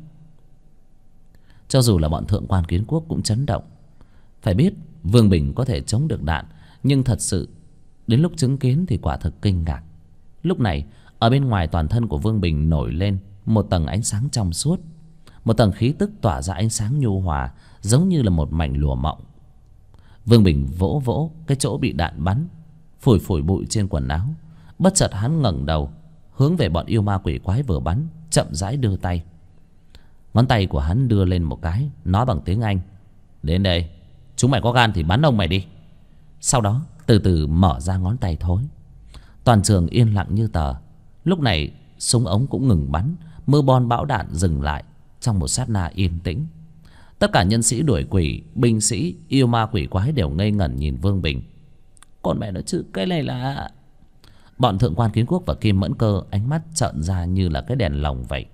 Cho dù là bọn Thượng quan Kiến Quốc cũng chấn động. Phải biết Vương Bình có thể chống được đạn, nhưng thật sự đến lúc chứng kiến thì quả thực kinh ngạc. Lúc này ở bên ngoài toàn thân của Vương Bình nổi lên một tầng ánh sáng trong suốt, một tầng khí tức tỏa ra ánh sáng nhu hòa, giống như là một mảnh lụa mộng. Vương Bình vỗ vỗ cái chỗ bị đạn bắn, phủi phủi bụi trên quần áo. Bất chợt hắn ngẩng đầu hướng về bọn yêu ma quỷ quái vừa bắn, chậm rãi đưa tay. Ngón tay của hắn đưa lên một cái, nói bằng tiếng Anh: Đến đây, chúng mày có gan thì bắn ông mày đi. Sau đó từ từ mở ra ngón tay thối. Toàn trường yên lặng như tờ. Lúc này súng ống cũng ngừng bắn, mưa bom bão đạn dừng lại trong một sát na yên tĩnh. Tất cả nhân sĩ đuổi quỷ, binh sĩ, yêu ma quỷ quái đều ngây ngẩn nhìn Vương Bình. Còn mẹ nó chứ, cái này là... Bọn Thượng quan Kiến Quốc và Kim Mẫn Cơ ánh mắt trợn ra như là cái đèn lồng vậy.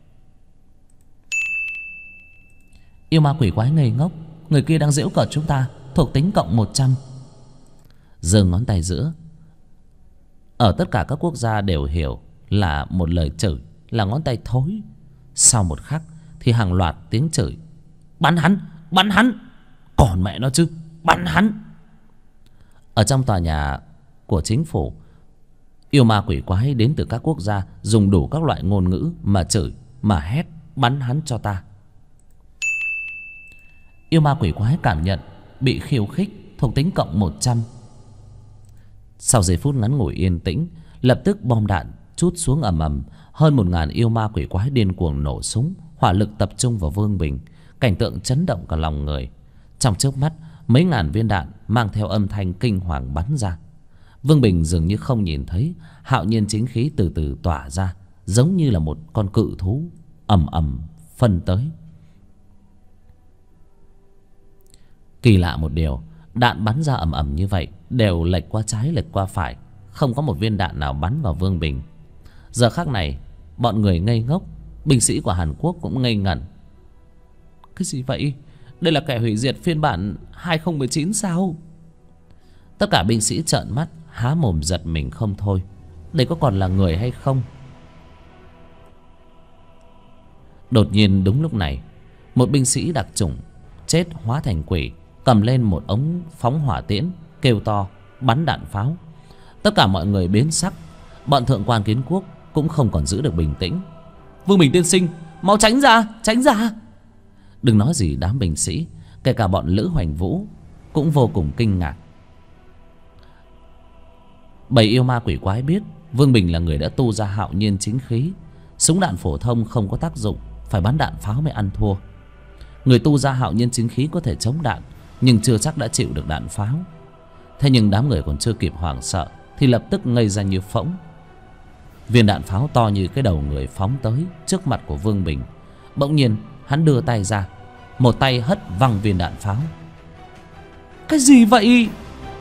Yêu ma quỷ quái ngây ngốc. Người kia đang giễu cợt chúng ta. Thuộc tính cộng 100. Giơ ngón tay giữa. Ở tất cả các quốc gia đều hiểu là một lời chửi, là ngón tay thối. Sau một khắc thì hàng loạt tiếng chửi: Bắn hắn! Bắn hắn! Còn mẹ nó chứ! Bắn hắn! Ở trong tòa nhà của chính phủ, yêu ma quỷ quái đến từ các quốc gia dùng đủ các loại ngôn ngữ mà chửi, mà hét: Bắn hắn cho ta! Yêu ma quỷ quái cảm nhận bị khiêu khích, thuộc tính cộng 100. Sau giây phút ngắn ngủi yên tĩnh, lập tức bom đạn trút xuống ầm ầm. Hơn 1000 yêu ma quỷ quái điên cuồng nổ súng, hỏa lực tập trung vào Vương Bình. Cảnh tượng chấn động cả lòng người. Trong chớp mắt, mấy ngàn viên đạn mang theo âm thanh kinh hoàng bắn ra. Vương Bình dường như không nhìn thấy, hạo nhiên chính khí từ từ tỏa ra, giống như là một con cự thú ầm ầm phân tới. Kỳ lạ một điều, đạn bắn ra ầm ầm như vậy đều lệch qua trái lệch qua phải, không có một viên đạn nào bắn vào Vương Bình. Giờ khắc này bọn người ngây ngốc, binh sĩ của Hàn Quốc cũng ngây ngẩn. Cái gì vậy? Đây là kẻ hủy diệt phiên bản 2019 sao? Tất cả binh sĩ trợn mắt há mồm giật mình không thôi. Đây có còn là người hay không? Đột nhiên đúng lúc này, một binh sĩ đặc chủng chết hóa thành quỷ cầm lên một ống phóng hỏa tiễn, kêu to bắn đạn pháo. Tất cả mọi người biến sắc. Bọn thượng quan Kiến Quốc cũng không còn giữ được bình tĩnh. Vương Bình tiên sinh, mau tránh ra, tránh ra! Đừng nói gì đám binh sĩ, kể cả bọn Lữ Hoành Vũ cũng vô cùng kinh ngạc. Bầy yêu ma quỷ quái biết Vương Bình là người đã tu ra hạo nhiên chính khí. Súng đạn phổ thông không có tác dụng, phải bắn đạn pháo mới ăn thua. Người tu ra hạo nhiên chính khí có thể chống đạn, nhưng chưa chắc đã chịu được đạn pháo. Thế nhưng đám người còn chưa kịp hoảng sợ thì lập tức ngây ra như phỗng. Viên đạn pháo to như cái đầu người phóng tới trước mặt của Vương Bình. Bỗng nhiên hắn đưa tay ra, một tay hất văng viên đạn pháo. Cái gì vậy?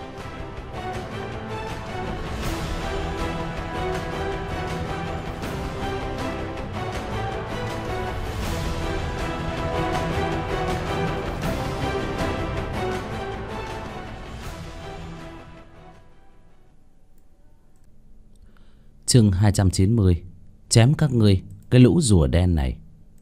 Chương 290. Chém các ngươi, cái lũ rùa đen này.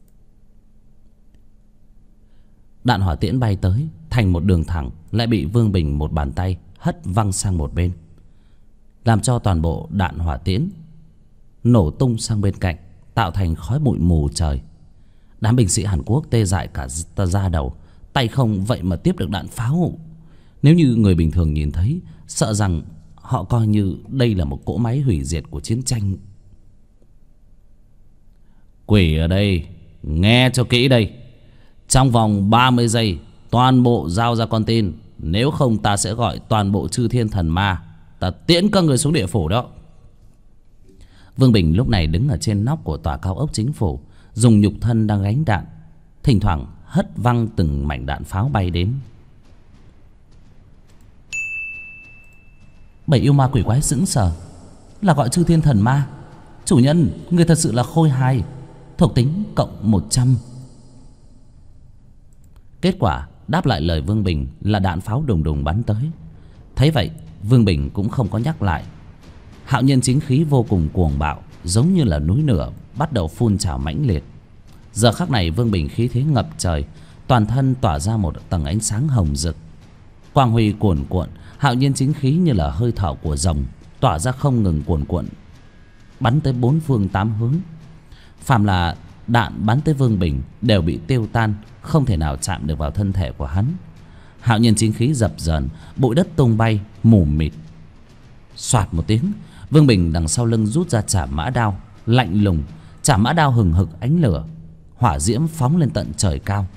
Đạn hỏa tiễn bay tới thành một đường thẳng, lại bị Vương Bình một bàn tay hất văng sang một bên, làm cho toàn bộ đạn hỏa tiễn nổ tung sang bên cạnh, tạo thành khói bụi mù trời. Đám binh sĩ Hàn Quốc tê dại cả da đầu, tay không vậy mà tiếp được đạn pháo. Nếu như người bình thường nhìn thấy, sợ rằng họ coi như đây là một cỗ máy hủy diệt của chiến tranh. Quỷ ở đây, nghe cho kỹ đây. Trong vòng 30 giây toàn bộ giao ra con tin, nếu không ta sẽ gọi toàn bộ chư thiên thần ma, ta tiễn các người xuống địa phủ đó. Vương Bình lúc này đứng ở trên nóc của tòa cao ốc chính phủ, dùng nhục thân đang gánh đạn, thỉnh thoảng hất văng từng mảnh đạn pháo bay đến. Bảy yêu ma quỷ quái sững sờ. Là gọi chư thiên thần ma. Chủ nhân, người thật sự là khôi hài. Thuộc tính cộng 100. Kết quả đáp lại lời Vương Bình là đạn pháo đùng đùng bắn tới. Thấy vậy Vương Bình cũng không có nhắc lại. Hạo nhiên chính khí vô cùng cuồng bạo, giống như là núi lửa bắt đầu phun trào mãnh liệt. Giờ khắc này Vương Bình khí thế ngập trời, toàn thân tỏa ra một tầng ánh sáng hồng rực, quang huy cuồn cuộn. Hạo nhiên chính khí như là hơi thở của rồng, tỏa ra không ngừng cuồn cuộn, bắn tới bốn phương tám hướng. Phàm là đạn bắn tới Vương Bình đều bị tiêu tan, không thể nào chạm được vào thân thể của hắn. Hạo nhiên chính khí dập dờn, bụi đất tung bay mù mịt. Soạt một tiếng, Vương Bình đằng sau lưng rút ra trảm mã đao, lạnh lùng. Trảm mã đao hừng hực ánh lửa, hỏa diễm phóng lên tận trời cao.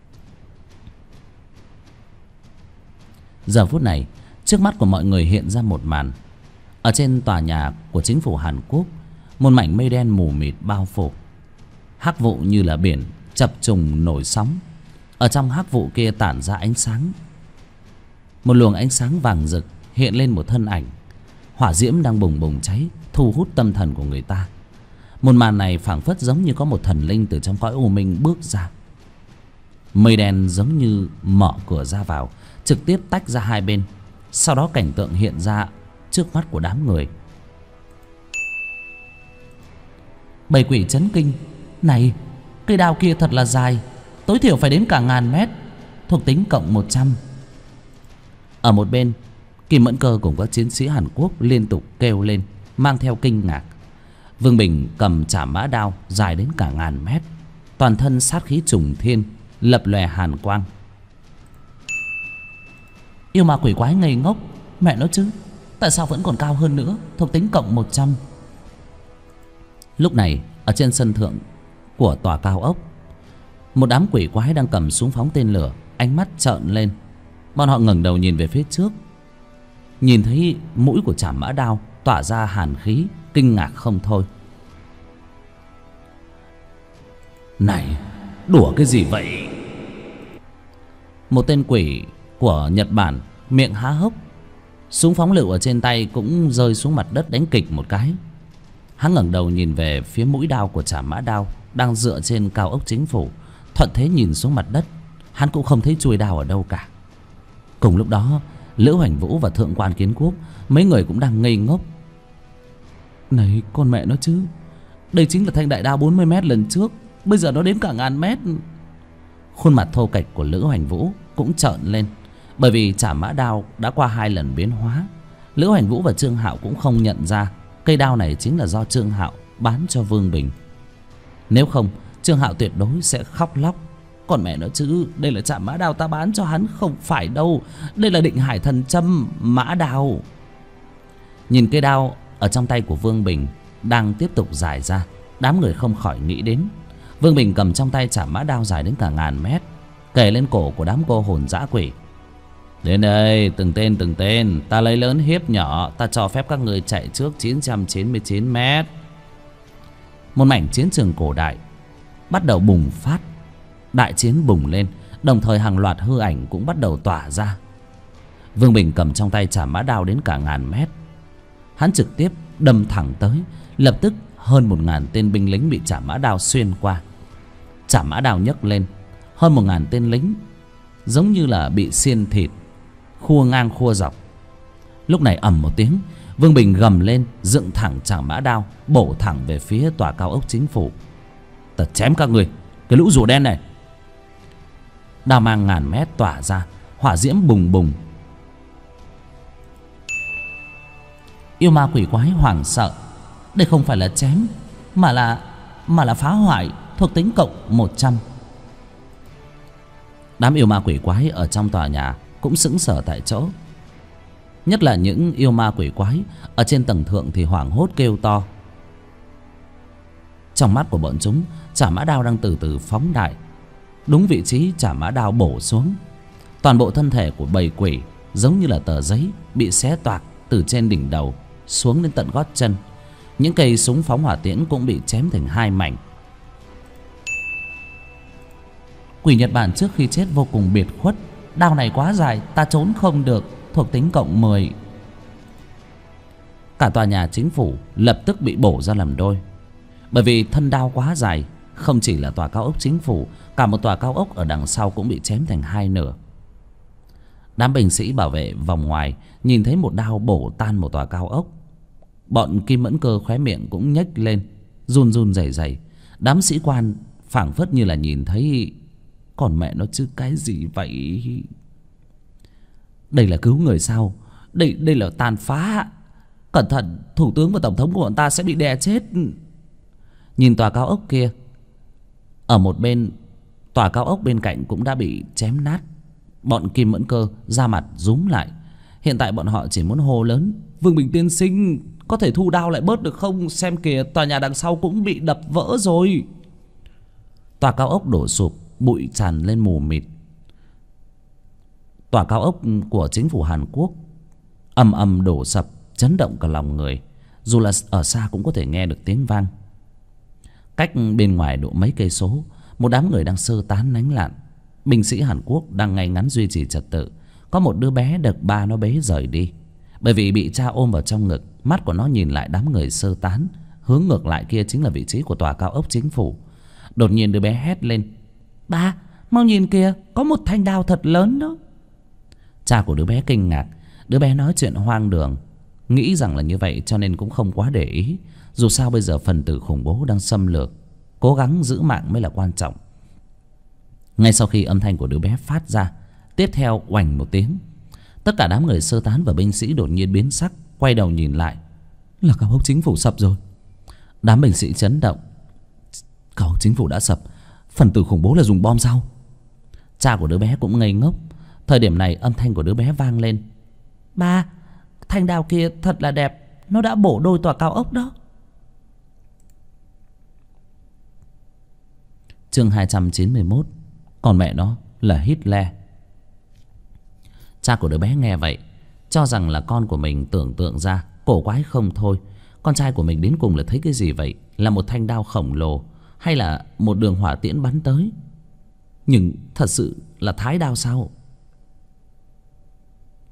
Giờ phút này trước mắt của mọi người hiện ra một màn. Ở trên tòa nhà của chính phủ Hàn Quốc, một mảnh mây đen mù mịt bao phủ. Hắc vụ như là biển chập trùng nổi sóng. Ở trong hắc vụ kia tản ra ánh sáng. Một luồng ánh sáng vàng rực hiện lên một thân ảnh. Hỏa diễm đang bùng bùng cháy, thu hút tâm thần của người ta. Một màn này phảng phất giống như có một thần linh từ trong cõi u minh bước ra. Mây đen giống như mở cửa ra vào, trực tiếp tách ra hai bên. Sau đó cảnh tượng hiện ra trước mắt của đám người. Bầy quỷ chấn kinh. Này, cây đao kia thật là dài, tối thiểu phải đến cả 1000 mét. Thuộc tính cộng 100. Ở một bên, Kim Mẫn Cơ cùng các chiến sĩ Hàn Quốc liên tục kêu lên, mang theo kinh ngạc. Vương Bình cầm trảm mã đao dài đến cả 1000 mét, toàn thân sát khí trùng thiên, lập lòe hàn quang. Yêu ma quỷ quái ngây ngốc. Mẹ nó chứ, tại sao vẫn còn cao hơn nữa? Thuộc tính cộng 100. Lúc này ở trên sân thượng của tòa cao ốc, một đám quỷ quái đang cầm súng phóng tên lửa, ánh mắt trợn lên. Bọn họ ngẩng đầu nhìn về phía trước, nhìn thấy mũi của trảm mã đao tỏa ra hàn khí, kinh ngạc không thôi. Này, đùa cái gì vậy? Một tên quỷ của Nhật Bản miệng há hốc. Súng phóng lựu ở trên tay cũng rơi xuống mặt đất đánh kịch một cái. Hắn ngẩng đầu nhìn về phía mũi đao của Trảm Mã Đao đang dựa trên cao ốc chính phủ, thuận thế nhìn xuống mặt đất. Hắn cũng không thấy chuôi đao ở đâu cả. Cùng lúc đó, Lữ Hoành Vũ và Thượng quan Kiến Quốc, mấy người cũng đang ngây ngốc. Này con mẹ nó chứ, đây chính là thanh đại đao 40 mét lần trước, bây giờ nó đến cả ngàn mét. Khuôn mặt thô kệch của Lữ Hoành Vũ cũng trợn lên, bởi vì Trảm Mã Đao đã qua 2 lần biến hóa. Lữ Hoành Vũ và Trương Hạo cũng không nhận ra cây đao này chính là do Trương Hạo bán cho Vương Bình. Nếu không, Trương Hạo tuyệt đối sẽ khóc lóc. Còn mẹ nó chứ, đây là Trảm Mã Đao ta bán cho hắn không phải đâu, đây là Định Hải Thần Châm Mã Đao. Nhìn cây đao ở trong tay của Vương Bình đang tiếp tục dài ra, đám người không khỏi nghĩ đến Vương Bình cầm trong tay Trảm Mã Đao dài đến cả ngàn mét, kề lên cổ của đám cô hồn dã quỷ. Đến đây, từng tên, ta lấy lớn hiếp nhỏ, ta cho phép các người chạy trước 999 mét. Một mảnh chiến trường cổ đại bắt đầu bùng phát. Đại chiến bùng lên, đồng thời hàng loạt hư ảnh cũng bắt đầu tỏa ra. Vương Bình cầm trong tay Trảm Mã Đao đến cả ngàn mét. Hắn trực tiếp đâm thẳng tới, lập tức hơn 1000 tên binh lính bị Trảm Mã Đao xuyên qua. Trảm Mã Đao nhấc lên, hơn 1000 tên lính giống như là bị xiên thịt, khua ngang khua dọc. Lúc này ầm một tiếng, Vương Bình gầm lên, dựng thẳng Trảm Mã Đao bổ thẳng về phía tòa cao ốc chính phủ. Ta chém các người, cái lũ rùa đen này. Đao mang ngàn mét tỏa ra, hỏa diễm bùng bùng. Yêu ma quỷ quái hoảng sợ. Đây không phải là chém, mà là phá hoại, thuộc tính cộng 100. Đám yêu ma quỷ quái ở trong tòa nhà cũng sững sờ tại chỗ. Nhất là những yêu ma quỷ quái ở trên tầng thượng thì hoảng hốt kêu to. Trong mắt của bọn chúng, Trảm Mã Đao đang từ từ phóng đại. Đúng vị trí Trảm Mã Đao bổ xuống, toàn bộ thân thể của bầy quỷ giống như là tờ giấy bị xé toạc từ trên đỉnh đầu xuống đến tận gót chân. Những cây súng phóng hỏa tiễn cũng bị chém thành 2 mảnh. Quỷ Nhật Bản trước khi chết vô cùng biệt khuất. Đao này quá dài, ta trốn không được, thuộc tính cộng 10. Cả tòa nhà chính phủ lập tức bị bổ ra làm đôi. Bởi vì thân đao quá dài, không chỉ là tòa cao ốc chính phủ, cả một tòa cao ốc ở đằng sau cũng bị chém thành 2 nửa. Đám binh sĩ bảo vệ vòng ngoài nhìn thấy một đao bổ tan một tòa cao ốc. Bọn Kim Mẫn Cơ khóe miệng cũng nhếch lên, run run rẩy rẩy. Đám sĩ quan phảng phất như là nhìn thấy còn mẹ nó chứ cái gì vậy. Đây là cứu người sao? Đây là tàn phá. Cẩn thận, thủ tướng và tổng thống của bọn ta sẽ bị đè chết. Nhìn tòa cao ốc kia, ở một bên, tòa cao ốc bên cạnh cũng đã bị chém nát. Bọn Kim Mẫn Cơ ra mặt rúm lại. Hiện tại bọn họ chỉ muốn hô lớn: Vương Bình tiên sinh, có thể thu đao lại bớt được không? Xem kìa, tòa nhà đằng sau cũng bị đập vỡ rồi. Tòa cao ốc đổ sụp, bụi tràn lên mù mịt. Tòa cao ốc của chính phủ Hàn Quốc ầm ầm đổ sập, chấn động cả lòng người. Dù là ở xa cũng có thể nghe được tiếng vang. Cách bên ngoài độ mấy cây số, một đám người đang sơ tán lánh lặn. Binh sĩ Hàn Quốc đang ngay ngắn duy trì trật tự. Có một đứa bé được ba nó bế rời đi, bởi vì bị cha ôm vào trong ngực. Mắt của nó nhìn lại đám người sơ tán, hướng ngược lại kia chính là vị trí của tòa cao ốc chính phủ. Đột nhiên đứa bé hét lên: Ba, mau nhìn kìa, có một thanh đao thật lớn đó. Cha của đứa bé kinh ngạc. Đứa bé nói chuyện hoang đường, nghĩ rằng là như vậy cho nên cũng không quá để ý. Dù sao bây giờ phần tử khủng bố đang xâm lược, cố gắng giữ mạng mới là quan trọng. Ngay sau khi âm thanh của đứa bé phát ra, tiếp theo oành một tiếng, tất cả đám người sơ tán và binh sĩ đột nhiên biến sắc, quay đầu nhìn lại. Là cao ốc chính phủ sập rồi. Đám binh sĩ chấn động. Cao ốc chính phủ đã sập, phần tử khủng bố là dùng bom sao? Cha của đứa bé cũng ngây ngốc. Thời điểm này âm thanh của đứa bé vang lên: Ba, thanh đao kia thật là đẹp, nó đã bổ đôi tòa cao ốc đó. Chương 291. Còn mẹ nó là Hitler. Cha của đứa bé nghe vậy, cho rằng là con của mình tưởng tượng ra, cổ quái không thôi. Con trai của mình đến cùng là thấy cái gì vậy? Là một thanh đao khổng lồ, hay là một đường hỏa tiễn bắn tới? Nhưng thật sự là thái đao sao?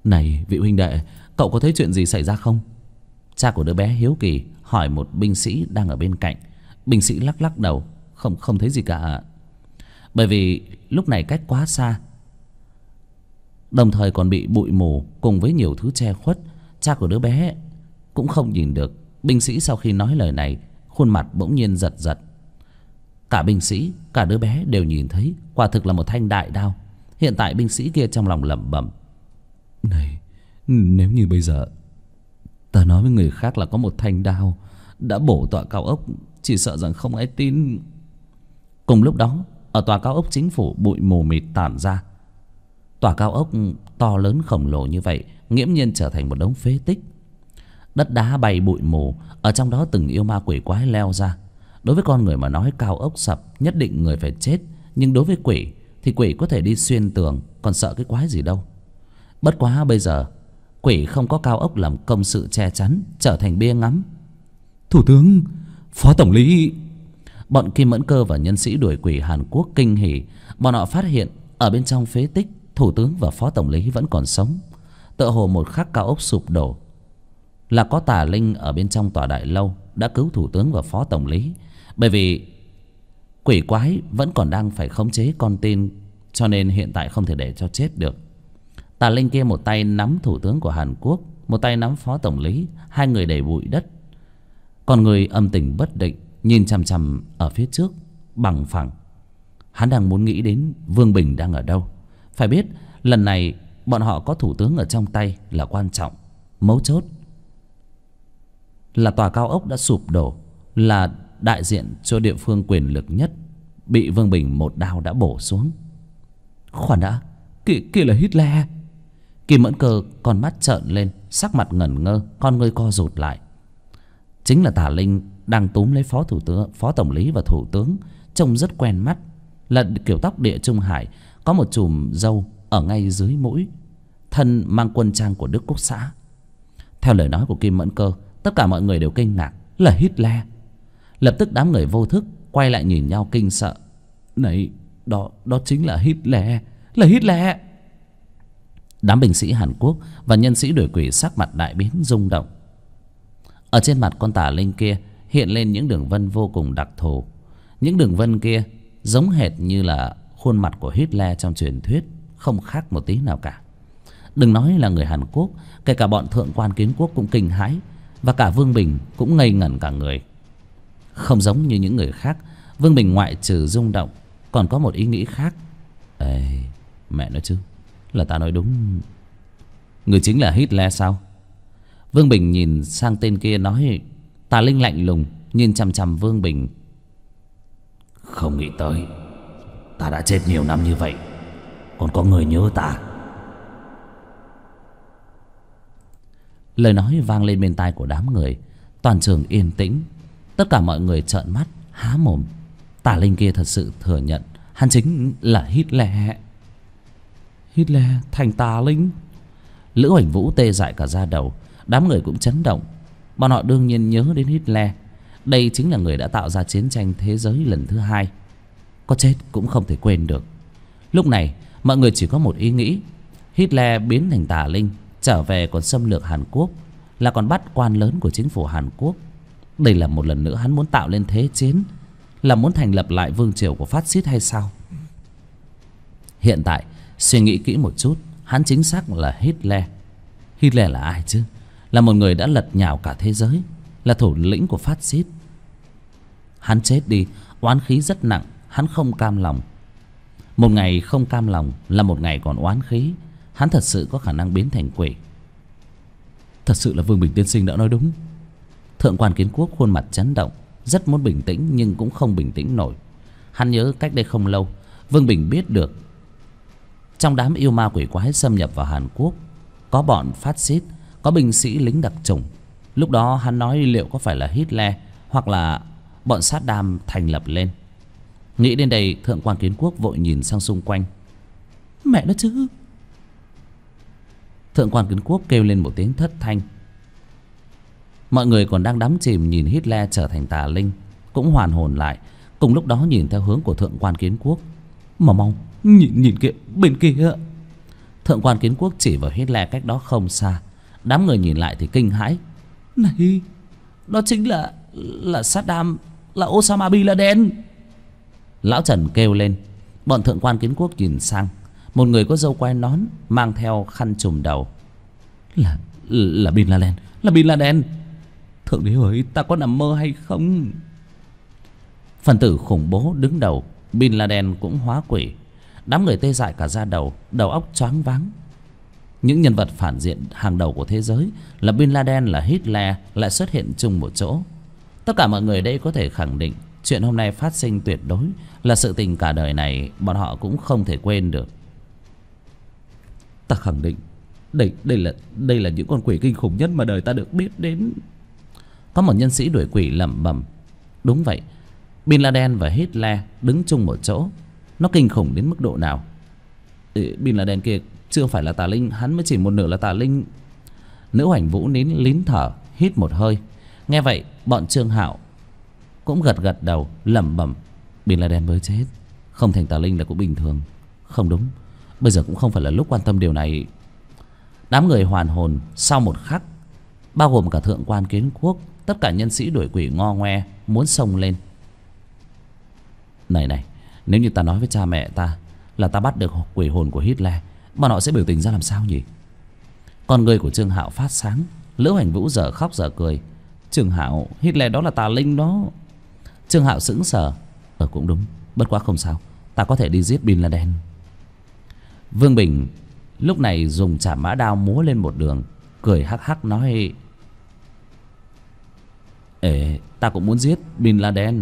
Này vị huynh đệ, cậu có thấy chuyện gì xảy ra không? Cha của đứa bé hiếu kỳ hỏi một binh sĩ đang ở bên cạnh. Binh sĩ lắc lắc đầu. Không thấy gì cả. Bởi vì lúc này cách quá xa, đồng thời còn bị bụi mù cùng với nhiều thứ che khuất, cha của đứa bé cũng không nhìn được. Binh sĩ sau khi nói lời này, khuôn mặt bỗng nhiên giật giật. Cả binh sĩ, cả đứa bé đều nhìn thấy quả thực là một thanh đại đao. Hiện tại binh sĩ kia trong lòng lẩm bẩm: này, nếu như bây giờ ta nói với người khác là có một thanh đao đã bổ tọa cao ốc, chỉ sợ rằng không ai tin. Cùng lúc đó, ở tòa cao ốc chính phủ, bụi mù mịt tản ra. Tòa cao ốc to lớn khổng lồ như vậy nghiễm nhiên trở thành một đống phế tích. Đất đá bay bụi mù, ở trong đó từng yêu ma quỷ quái leo ra. Đối với con người mà nói, cao ốc sập nhất định người phải chết, nhưng đối với quỷ thì quỷ có thể đi xuyên tường, còn sợ cái quái gì đâu. Bất quá bây giờ quỷ không có cao ốc làm công sự che chắn, trở thành bia ngắm. Thủ tướng, phó tổng lý. Bọn Kim Mẫn Cơ và nhân sĩ đuổi quỷ Hàn Quốc kinh hỉ. Bọn họ phát hiện ở bên trong phế tích, thủ tướng và phó tổng lý vẫn còn sống. Tựa hồ một khắc cao ốc sụp đổ là có tà linh ở bên trong tòa đại lâu đã cứu thủ tướng và phó tổng lý. Bởi vì quỷ quái vẫn còn đang phải khống chế con tin, cho nên hiện tại không thể để cho chết được. Tà linh kia một tay nắm thủ tướng của Hàn Quốc, một tay nắm phó tổng lý. Hai người đầy bụi đất, còn người âm tình bất định, nhìn chằm chằm ở phía trước bằng phẳng. Hắn đang muốn nghĩ đến Vương Bình đang ở đâu. Phải biết lần này bọn họ có thủ tướng ở trong tay là quan trọng. Mấu chốt là tòa cao ốc đã sụp đổ, là đại diện cho địa phương quyền lực nhất, bị Vương Bình một đao đã bổ xuống. Khoan đã, kia là Hitler. Kim Mẫn Cơ con mắt trợn lên, sắc mặt ngẩn ngơ, con ngươi co rụt lại. Chính là tà linh đang túm lấy phó thủ tướng, phó tổng lý và thủ tướng. Trông rất quen mắt, là kiểu tóc Địa Trung Hải, có một chùm râu ở ngay dưới mũi, thân mang quân trang của Đức Quốc xã. Theo lời nói của Kim Mẫn Cơ, tất cả mọi người đều kinh ngạc. Là Hitler. Lập tức đám người vô thức quay lại nhìn nhau kinh sợ. Này, đó chính là Hitler. Là Hitler. Đám binh sĩ Hàn Quốc và nhân sĩ đuổi quỷ sắc mặt đại biến rung động. Ở trên mặt con tà linh kia hiện lên những đường vân vô cùng đặc thù. Những đường vân kia giống hệt như là khuôn mặt của Hitler trong truyền thuyết, không khác một tí nào cả. Đừng nói là người Hàn Quốc, kể cả bọn thượng quan Kiến Quốc cũng kinh hãi, và cả Vương Bình cũng ngây ngẩn cả người. Không giống như những người khác, Vương Bình ngoại trừ rung động còn có một ý nghĩ khác. Ê, mẹ nói chứ, là ta nói đúng. Người chính là Hitler sao? Vương Bình nhìn sang tên kia nói. Tà linh lạnh lùng nhìn chằm chằm Vương Bình. Không nghĩ tới ta đã chết nhiều năm như vậy, còn có người nhớ ta. Lời nói vang lên bên tai của đám người. Toàn trường yên tĩnh. Tất cả mọi người trợn mắt há mồm. Tà linh kia thật sự thừa nhận hắn chính là Hitler. Hitler thành tà linh. Lữ Hoành Vũ tê dại cả da đầu. Đám người cũng chấn động. Bọn họ đương nhiên nhớ đến Hitler. Đây chính là người đã tạo ra chiến tranh thế giới lần thứ 2. Có chết cũng không thể quên được. Lúc này mọi người chỉ có một ý nghĩ. Hitler biến thành tà linh, trở về còn xâm lược Hàn Quốc, là còn bắt quan lớn của chính phủ Hàn Quốc. Đây là một lần nữa hắn muốn tạo lên thế chiến, là muốn thành lập lại vương triều của phát xít hay sao? Hiện tại suy nghĩ kỹ một chút, hắn chính xác là Hitler. Hitler là ai chứ? Là một người đã lật nhào cả thế giới, là thủ lĩnh của phát xít. Hắn chết đi, oán khí rất nặng. Hắn không cam lòng. Một ngày không cam lòng là một ngày còn oán khí. Hắn thật sự có khả năng biến thành quỷ. Thật sự là Vương Bình tiên sinh đã nói đúng. Thượng quan Kiến Quốc khuôn mặt chấn động, rất muốn bình tĩnh nhưng cũng không bình tĩnh nổi. Hắn nhớ cách đây không lâu, Vương Bình biết được trong đám yêu ma quỷ quái xâm nhập vào Hàn Quốc có bọn phát xít, có binh sĩ lính đặc chủng. Lúc đó hắn nói liệu có phải là Hitler hoặc là bọn Saddam thành lập lên. Nghĩ đến đây, Thượng quan Kiến Quốc vội nhìn sang xung quanh. Mẹ nó chứ. Thượng quan Kiến Quốc kêu lên một tiếng thất thanh. Mọi người còn đang đắm chìm nhìn Hitler trở thành tà linh cũng hoàn hồn lại, cùng lúc đó nhìn theo hướng của Thượng quan Kiến Quốc. Mà mau nhìn kìa, bên kia. Thượng quan Kiến Quốc chỉ vào Hitler cách đó không xa. Đám người nhìn lại thì kinh hãi. Này, đó chính là Saddam, là Osama Bin Laden. Lão Trần kêu lên. Bọn thượng quan Kiến Quốc nhìn sang. Một người có râu quai nón, mang theo khăn trùm đầu. Là Bin Laden, là Bin Laden. Thượng đế ơi, ta có nằm mơ hay không? Phần tử khủng bố đứng đầu Bin Laden cũng hóa quỷ. Đám người tê dại cả da đầu, đầu óc choáng váng. Những nhân vật phản diện hàng đầu của thế giới là Bin Laden, là Hitler lại xuất hiện chung một chỗ. Tất cả mọi người đây có thể khẳng định chuyện hôm nay phát sinh tuyệt đối là sự tình cả đời này bọn họ cũng không thể quên được. Ta khẳng định đây là những con quỷ kinh khủng nhất mà đời ta được biết đến. Có một nhân sĩ đuổi quỷ lẩm bẩm. Đúng vậy, Bin Laden và Hitler đứng chung một chỗ, nó kinh khủng đến mức độ nào? Bin Laden kia chưa phải là tà linh, hắn mới chỉ một nửa là tà linh. Nữ Hoành Vũ nín thở, hít một hơi. Nghe vậy bọn Trương Hạo cũng gật đầu lẩm bẩm. Bin Laden mới chết, không thành tà linh là cũng bình thường. Không đúng, bây giờ cũng không phải là lúc quan tâm điều này. Đám người hoàn hồn sau một khắc, bao gồm cả thượng quan Kiến Quốc. Tất cả nhân sĩ đuổi quỷ ngo ngoe muốn xông lên. Này, nếu như ta nói với cha mẹ ta là ta bắt được quỷ hồn của Hitler, bọn họ sẽ biểu tình ra làm sao nhỉ? Con người của Trương Hạo phát sáng. Lữ Hoành Vũ giờ khóc giờ cười. Trương Hạo, Hitler đó là tà linh đó. Trương Hạo sững sờ. Cũng đúng, bất quá không sao, ta có thể đi giết Bin Laden. Vương Bình lúc này dùng chả mã đao múa lên một đường, cười hắc hắc nói: ta cũng muốn giết Bin Laden.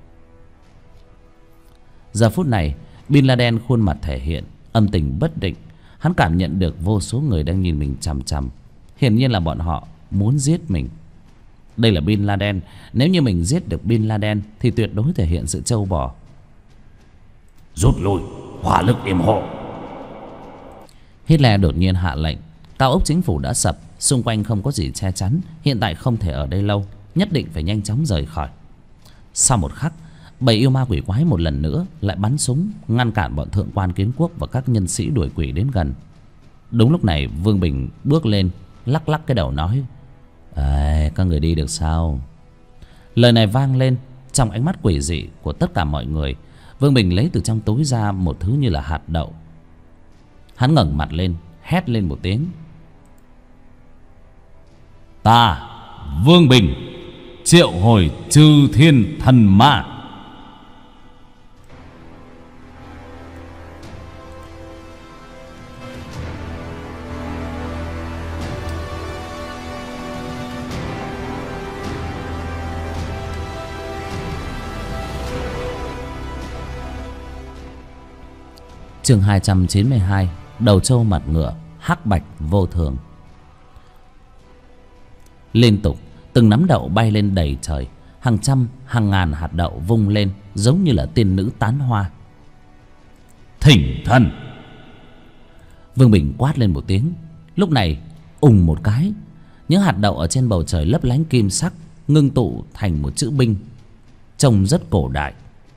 Giờ phút này Bin Laden khuôn mặt thể hiện âm tình bất định. Hắn cảm nhận được vô số người đang nhìn mình chằm chằm. Hiển nhiên là bọn họ muốn giết mình. Đây là Bin Laden. Nếu như mình giết được Bin Laden thì tuyệt đối thể hiện sự trâu bò. Rút lui, hỏa lực yểm hộ. Hitler đột nhiên hạ lệnh. Cao ốc chính phủ đã sập, xung quanh không có gì che chắn. Hiện tại không thể ở đây lâu, nhất định phải nhanh chóng rời khỏi. Sau một khắc, bầy yêu ma quỷ quái một lần nữa lại bắn súng ngăn cản bọn thượng quan Kiến Quốc và các nhân sĩ đuổi quỷ đến gần. Đúng lúc này Vương Bình bước lên, lắc lắc cái đầu nói: các người đi được sao? Lời này vang lên trong ánh mắt quỷ dị của tất cả mọi người. Vương Bình lấy từ trong túi ra một thứ như là hạt đậu. Hắn ngẩng mặt lên, hét lên một tiếng: Ta Vương Bình triệu hồi chư thiên thần ma. Chương 292. Đầu trâu mặt ngựa, hắc bạch vô thường. Liên tục từng nắm đậu bay lên đầy trời. Hàng trăm hàng ngàn hạt đậu vung lên giống như là tiên nữ tán hoa. Thỉnh thần! Vương Bình quát lên một tiếng. Lúc này ùng một cái, những hạt đậu ở trên bầu trời lấp lánh kim sắc ngưng tụ thành một chữ binh, trông rất cổ đại.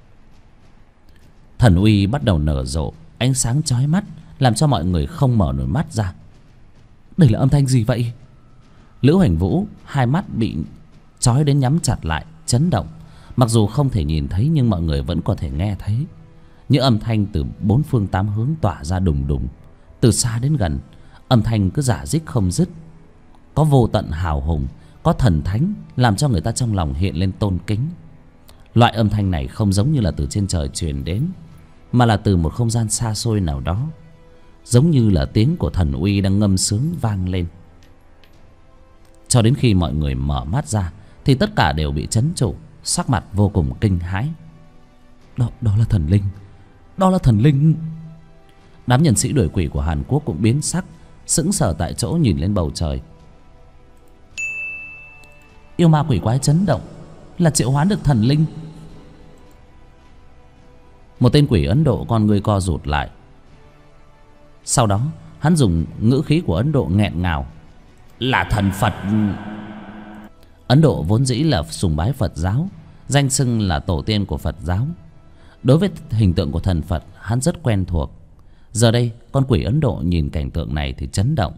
Thần uy bắt đầu nở rộ, ánh sáng chói mắt làm cho mọi người không mở nổi mắt ra. Đây là âm thanh gì vậy? Lữ Hoành Vũ hai mắt bị chói đến nhắm chặt lại, chấn động. Mặc dù không thể nhìn thấy nhưng mọi người vẫn có thể nghe thấy những âm thanh từ bốn phương tám hướng tỏa ra đùng đùng. Từ xa đến gần, âm thanh cứ rả rích không dứt. Có vô tận hào hùng, có thần thánh, làm cho người ta trong lòng hiện lên tôn kính. Loại âm thanh này không giống như là từ trên trời truyền đến, mà là từ một không gian xa xôi nào đó, giống như là tiếng của thần uy đang ngâm sướng vang lên. Cho đến khi mọi người mở mắt ra thì tất cả đều bị trấn trụ, sắc mặt vô cùng kinh hãi. Đó là thần linh, đó là thần linh. Đám nhân sĩ đuổi quỷ của Hàn Quốc cũng biến sắc, sững sờ tại chỗ nhìn lên bầu trời. Yêu ma quỷ quái chấn động, là triệu hoán được thần linh. Một tên quỷ Ấn Độ con người co rụt lại. Sau đó hắn dùng ngữ khí của Ấn Độ nghẹn ngào: Là thần Phật. Ấn Độ vốn dĩ là sùng bái Phật giáo, danh xưng là tổ tiên của Phật giáo. Đối với hình tượng của thần Phật hắn rất quen thuộc. Giờ đây con quỷ Ấn Độ nhìn cảnh tượng này thì chấn động.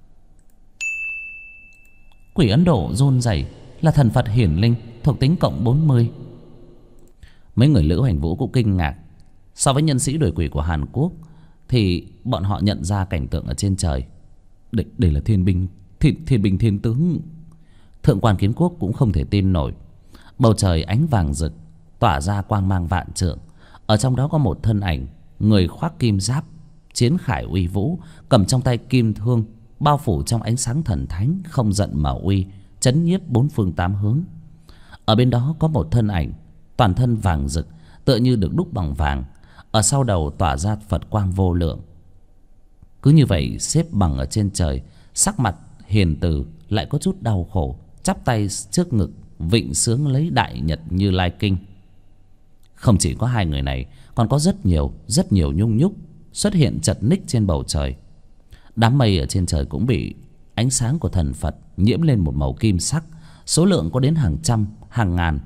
Quỷ Ấn Độ run rẩy là thần Phật hiển linh, thuộc tính cộng 40. Mấy người Lữ Hoành Vũ cũng kinh ngạc. So với nhân sĩ đuổi quỷ của Hàn Quốc thì bọn họ nhận ra cảnh tượng ở trên trời. Đây là thiên binh thiên tướng. Thượng quan Kiến Quốc cũng không thể tin nổi. Bầu trời ánh vàng rực, tỏa ra quang mang vạn trượng. Ở trong đó có một thân ảnh, người khoác kim giáp, chiến khải uy vũ, cầm trong tay kim thương, bao phủ trong ánh sáng thần thánh, không giận mà uy, chấn nhiếp bốn phương tám hướng. Ở bên đó có một thân ảnh, toàn thân vàng rực, tựa như được đúc bằng vàng. Ở sau đầu tỏa ra Phật quang vô lượng. Cứ như vậy xếp bằng ở trên trời, sắc mặt hiền từ lại có chút đau khổ, chắp tay trước ngực, vịnh sướng lấy đại nhật Như Lai kinh. Không chỉ có hai người này, còn có rất nhiều nhung nhúc xuất hiện chật ních trên bầu trời. Đám mây ở trên trời cũng bị ánh sáng của thần Phật nhiễm lên một màu kim sắc, số lượng có đến hàng trăm, hàng ngàn.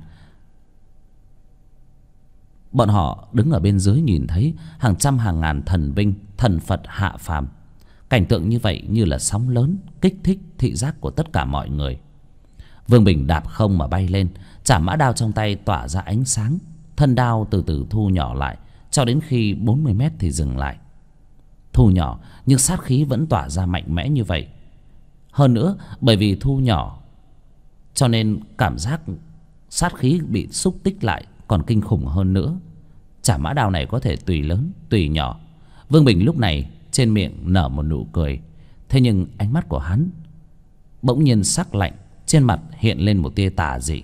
Bọn họ đứng ở bên dưới nhìn thấy hàng trăm hàng ngàn thần binh, thần Phật hạ phàm. Cảnh tượng như vậy như là sóng lớn, kích thích thị giác của tất cả mọi người. Vương Bình đạp không mà bay lên, chả mã đao trong tay tỏa ra ánh sáng. Thân đao từ từ thu nhỏ lại, cho đến khi 40 mét thì dừng lại. Thu nhỏ nhưng sát khí vẫn tỏa ra mạnh mẽ như vậy. Hơn nữa bởi vì thu nhỏ cho nên cảm giác sát khí bị xúc tích lại còn kinh khủng hơn nữa. Chả mã đao này có thể tùy lớn tùy nhỏ. Vương Bình lúc này trên miệng nở một nụ cười. Thế nhưng ánh mắt của hắn bỗng nhiên sắc lạnh, trên mặt hiện lên một tia tà dị.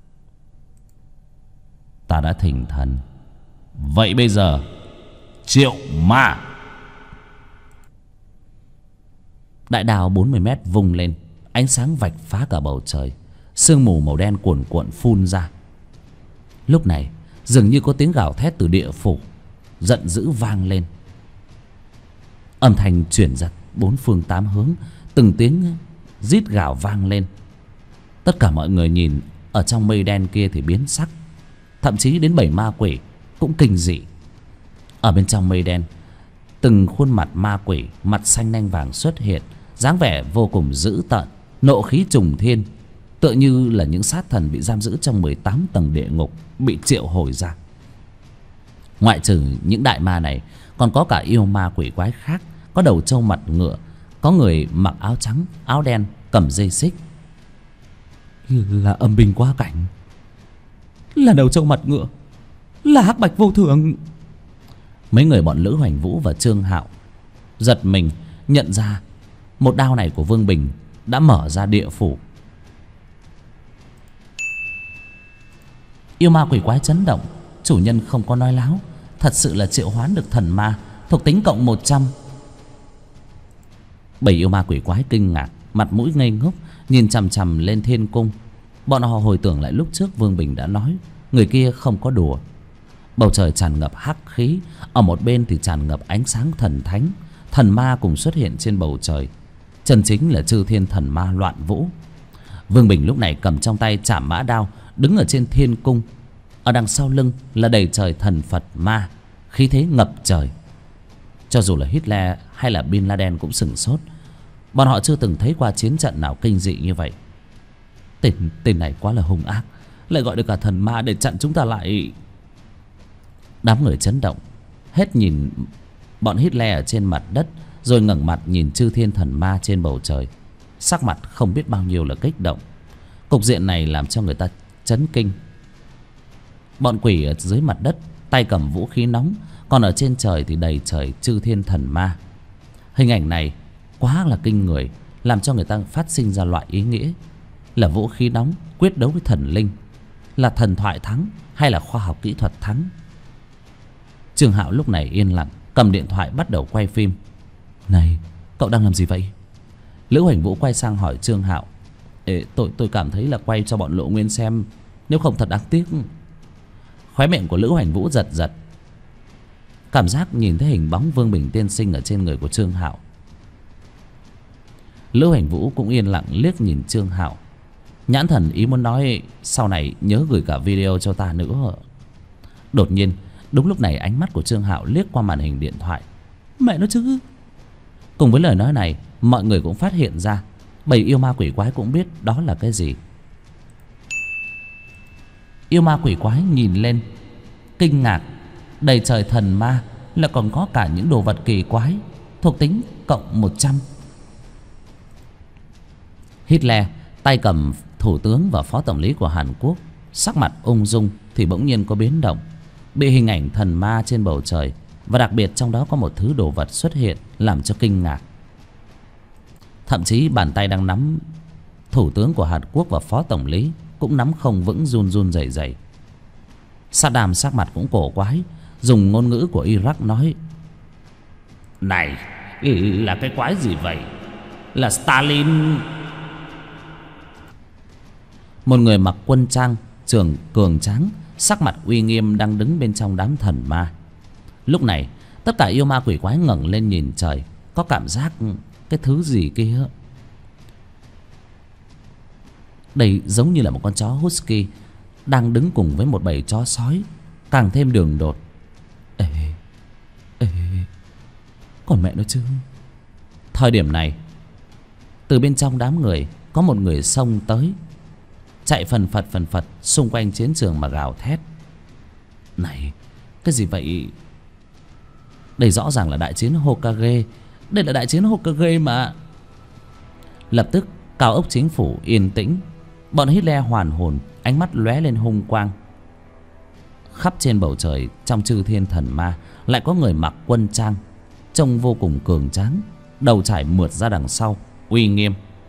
Ta đã thỉnh thần, vậy bây giờ triệu ma. Đại đao 40 mét vung lên, ánh sáng vạch phá cả bầu trời. Sương mù màu đen cuồn cuộn phun ra. Lúc này dường như có tiếng gào thét từ địa phủ giận dữ vang lên. Âm thanh chuyển ra bốn phương tám hướng, từng tiếng rít gào vang lên. Tất cả mọi người nhìn ở trong mây đen kia thì biến sắc. Thậm chí đến 7 ma quỷ cũng kinh dị. Ở bên trong mây đen, từng khuôn mặt ma quỷ mặt xanh nanh vàng xuất hiện, dáng vẻ vô cùng dữ tợn, nộ khí trùng thiên, tựa như là những sát thần bị giam giữ trong 18 tầng địa ngục bị triệu hồi ra. Ngoại trừ những đại ma này, còn có cả yêu ma quỷ quái khác, có đầu trâu mặt ngựa, có người mặc áo trắng áo đen cầm dây xích. Là âm binh quá cảnh, là đầu trâu mặt ngựa, là hắc bạch vô thường. Mấy người bọn Lữ Hoành Vũ và Trương Hạo giật mình nhận ra một đao này của Vương Bình đã mở ra địa phủ. Yêu ma quỷ quái chấn động, chủ nhân không có nói láo, thật sự là triệu hoán được thần ma, thuộc tính cộng 100. 7 yêu ma quỷ quái kinh ngạc, mặt mũi ngây ngốc nhìn chằm chằm lên thiên cung. Bọn họ hồi tưởng lại lúc trước Vương Bình đã nói người kia không có đùa. Bầu trời tràn ngập hắc khí, ở một bên thì tràn ngập ánh sáng thần thánh. Thần ma cùng xuất hiện trên bầu trời, chân chính là chư thiên thần ma loạn vũ. Vương Bình lúc này cầm trong tay trảm mã đao, đứng ở trên thiên cung. Ở đằng sau lưng là đầy trời thần Phật ma, khí thế ngập trời. Cho dù là Hitler hay là Bin Laden cũng sửng sốt. Bọn họ chưa từng thấy qua chiến trận nào kinh dị như vậy. Tên này quá là hung ác, lại gọi được cả thần ma để chặn chúng ta lại. Đám người chấn động, hết nhìn bọn Hitler ở trên mặt đất, rồi ngẩng mặt nhìn chư thiên thần ma trên bầu trời. Sắc mặt không biết bao nhiêu là kích động. Cục diện này làm cho người ta chấn kinh. Bọn quỷ ở dưới mặt đất tay cầm vũ khí nóng, còn ở trên trời thì đầy trời chư thiên thần ma. Hình ảnh này quá là kinh người, làm cho người ta phát sinh ra loại ý nghĩa là vũ khí nóng quyết đấu với thần linh, là thần thoại thắng hay là khoa học kỹ thuật thắng. Trương Hạo lúc này yên lặng, cầm điện thoại bắt đầu quay phim. Này, cậu đang làm gì vậy? Lữ Hoành Vũ quay sang hỏi Trương Hạo. Tôi cảm thấy là quay cho bọn Lộ Nguyên xem, nếu không thật đáng tiếc. Khóe miệng của Lữ Hoành Vũ giật giật, cảm giác nhìn thấy hình bóng Vương Bình tiên sinh ở trên người của Trương Hạo. Lữ Hoành Vũ cũng yên lặng liếc nhìn Trương Hạo, nhãn thần ý muốn nói sau này nhớ gửi cả video cho ta nữa. Đột nhiên đúng lúc này ánh mắt của Trương Hạo liếc qua màn hình điện thoại, Mẹ nó chứ. Cùng với lời nói này, mọi người cũng phát hiện ra bầy yêu ma quỷ quái cũng biết đó là cái gì. Yêu ma quỷ quái nhìn lên kinh ngạc. Đầy trời thần ma, lại còn có cả những đồ vật kỳ quái, thuộc tính cộng 100. Hitler tay cầm thủ tướng và phó tổng lý của Hàn Quốc, sắc mặt ung dung thì bỗng nhiên có biến động. Bị hình ảnh thần ma trên bầu trời, và đặc biệt trong đó có một thứ đồ vật xuất hiện làm cho kinh ngạc. Thậm chí bàn tay đang nắm thủ tướng của Hàn Quốc và phó tổng lý cũng nắm không vững, run run rẩy rẩy. Saddam sắc mặt cũng cổ quái, dùng ngôn ngữ của Iraq nói: Này, là cái quái gì vậy? Là Stalin? Một người mặc quân trang, trường cường tráng, sắc mặt uy nghiêm đang đứng bên trong đám thần ma. Lúc này tất cả yêu ma quỷ quái ngẩng lên nhìn trời, có cảm giác cái thứ gì kia. Đây giống như là một con chó husky đang đứng cùng với một bầy chó sói, càng thêm đường đột. Ê, ê, còn mẹ nó chứ. Thời điểm này, từ bên trong đám người có một người xông tới, chạy phần phật xung quanh chiến trường mà gào thét: Này, cái gì vậy? Đây rõ ràng là đại chiến Hokage. Đây là đại chiến Hokage mà. Lập tức cao ốc chính phủ yên tĩnh. Bọn Hitler hoàn hồn, ánh mắt lóe lên hung quang. Khắp trên bầu trời, trong chư thiên thần ma, lại có người mặc quân trang, trông vô cùng cường tráng, đầu trải mượt ra đằng sau, uy nghiêm.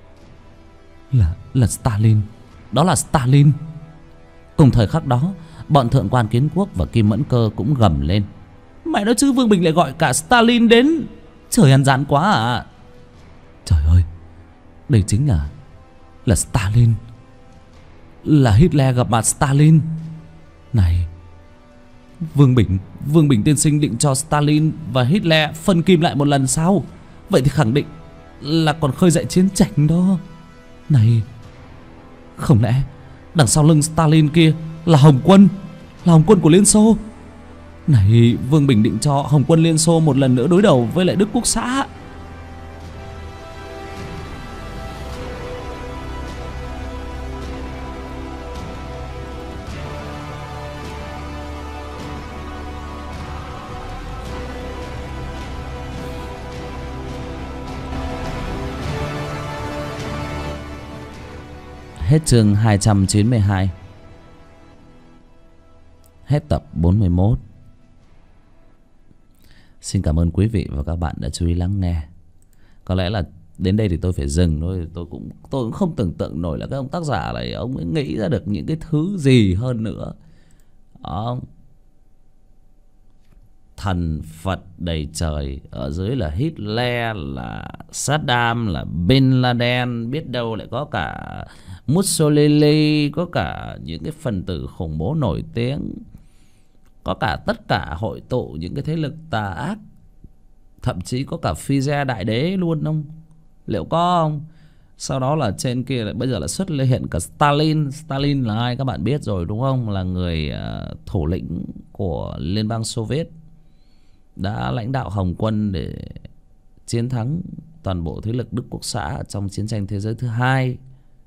Là Stalin. Đó là Stalin. Cùng thời khắc đó, bọn thượng quan Kiến Quốc và Kim Mẫn Cơ cũng gầm lên: Mẹ nói chứ, Vương Bình lại gọi cả Stalin đến. Trời ăn gian quá à. Trời ơi, đây chính là Stalin. Là Hitler gặp mặt Stalin. Này, Vương Bình tiên sinh định cho Stalin và Hitler phân kim lại một lần sao? Vậy thì khẳng định là còn khơi dậy chiến tranh đó. Này, không lẽ đằng sau lưng Stalin kia là Hồng Quân? Là Hồng Quân của Liên Xô? Này, Vương Bình định cho Hồng Quân Liên Xô một lần nữa đối đầu với lại Đức Quốc xã. Hết chương 292. Hết tập 41. Xin cảm ơn quý vị và các bạn đã chú ý lắng nghe. Có lẽ là đến đây thì tôi phải dừng thôi. Tôi cũng không tưởng tượng nổi là cái ông tác giả này ông ấy nghĩ ra được những cái thứ gì hơn nữa. Thần Phật đầy trời, ở dưới là Hitler, là Saddam, là Bin Laden, biết đâu lại có cả Mussolini, có cả những cái phần tử khủng bố nổi tiếng, có cả tất cả hội tụ những cái thế lực tà ác, thậm chí có cả Phi-re đại đế luôn không? Liệu có không? Sau đó là trên kia lại bây giờ là xuất hiện cả Stalin. Stalin là ai các bạn biết rồi đúng không? Là người thủ lĩnh của Liên bang Xô Viết, đã lãnh đạo Hồng Quân để chiến thắng toàn bộ thế lực Đức Quốc xã trong chiến tranh thế giới thứ hai.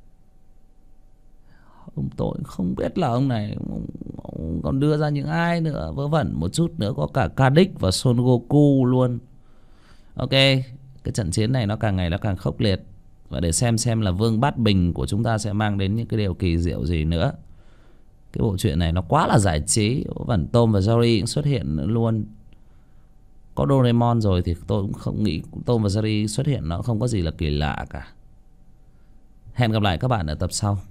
Tôi không biết là ông này ông còn đưa ra những ai nữa, vớ vẩn một chút nữa có cả Cadix và Son Goku luôn. Ok, cái trận chiến này nó càng ngày nó càng khốc liệt, và để xem là Vương Bát Bình của chúng ta sẽ mang đến những cái điều kỳ diệu gì nữa. Cái bộ truyện này nó quá là giải trí, vớ vẩn Tom và Jerry cũng xuất hiện nữa luôn. Có Doraemon rồi thì tôi cũng không nghĩ Tom và Jerry xuất hiện nó không có gì là kỳ lạ cả. Hẹn gặp lại các bạn ở tập sau.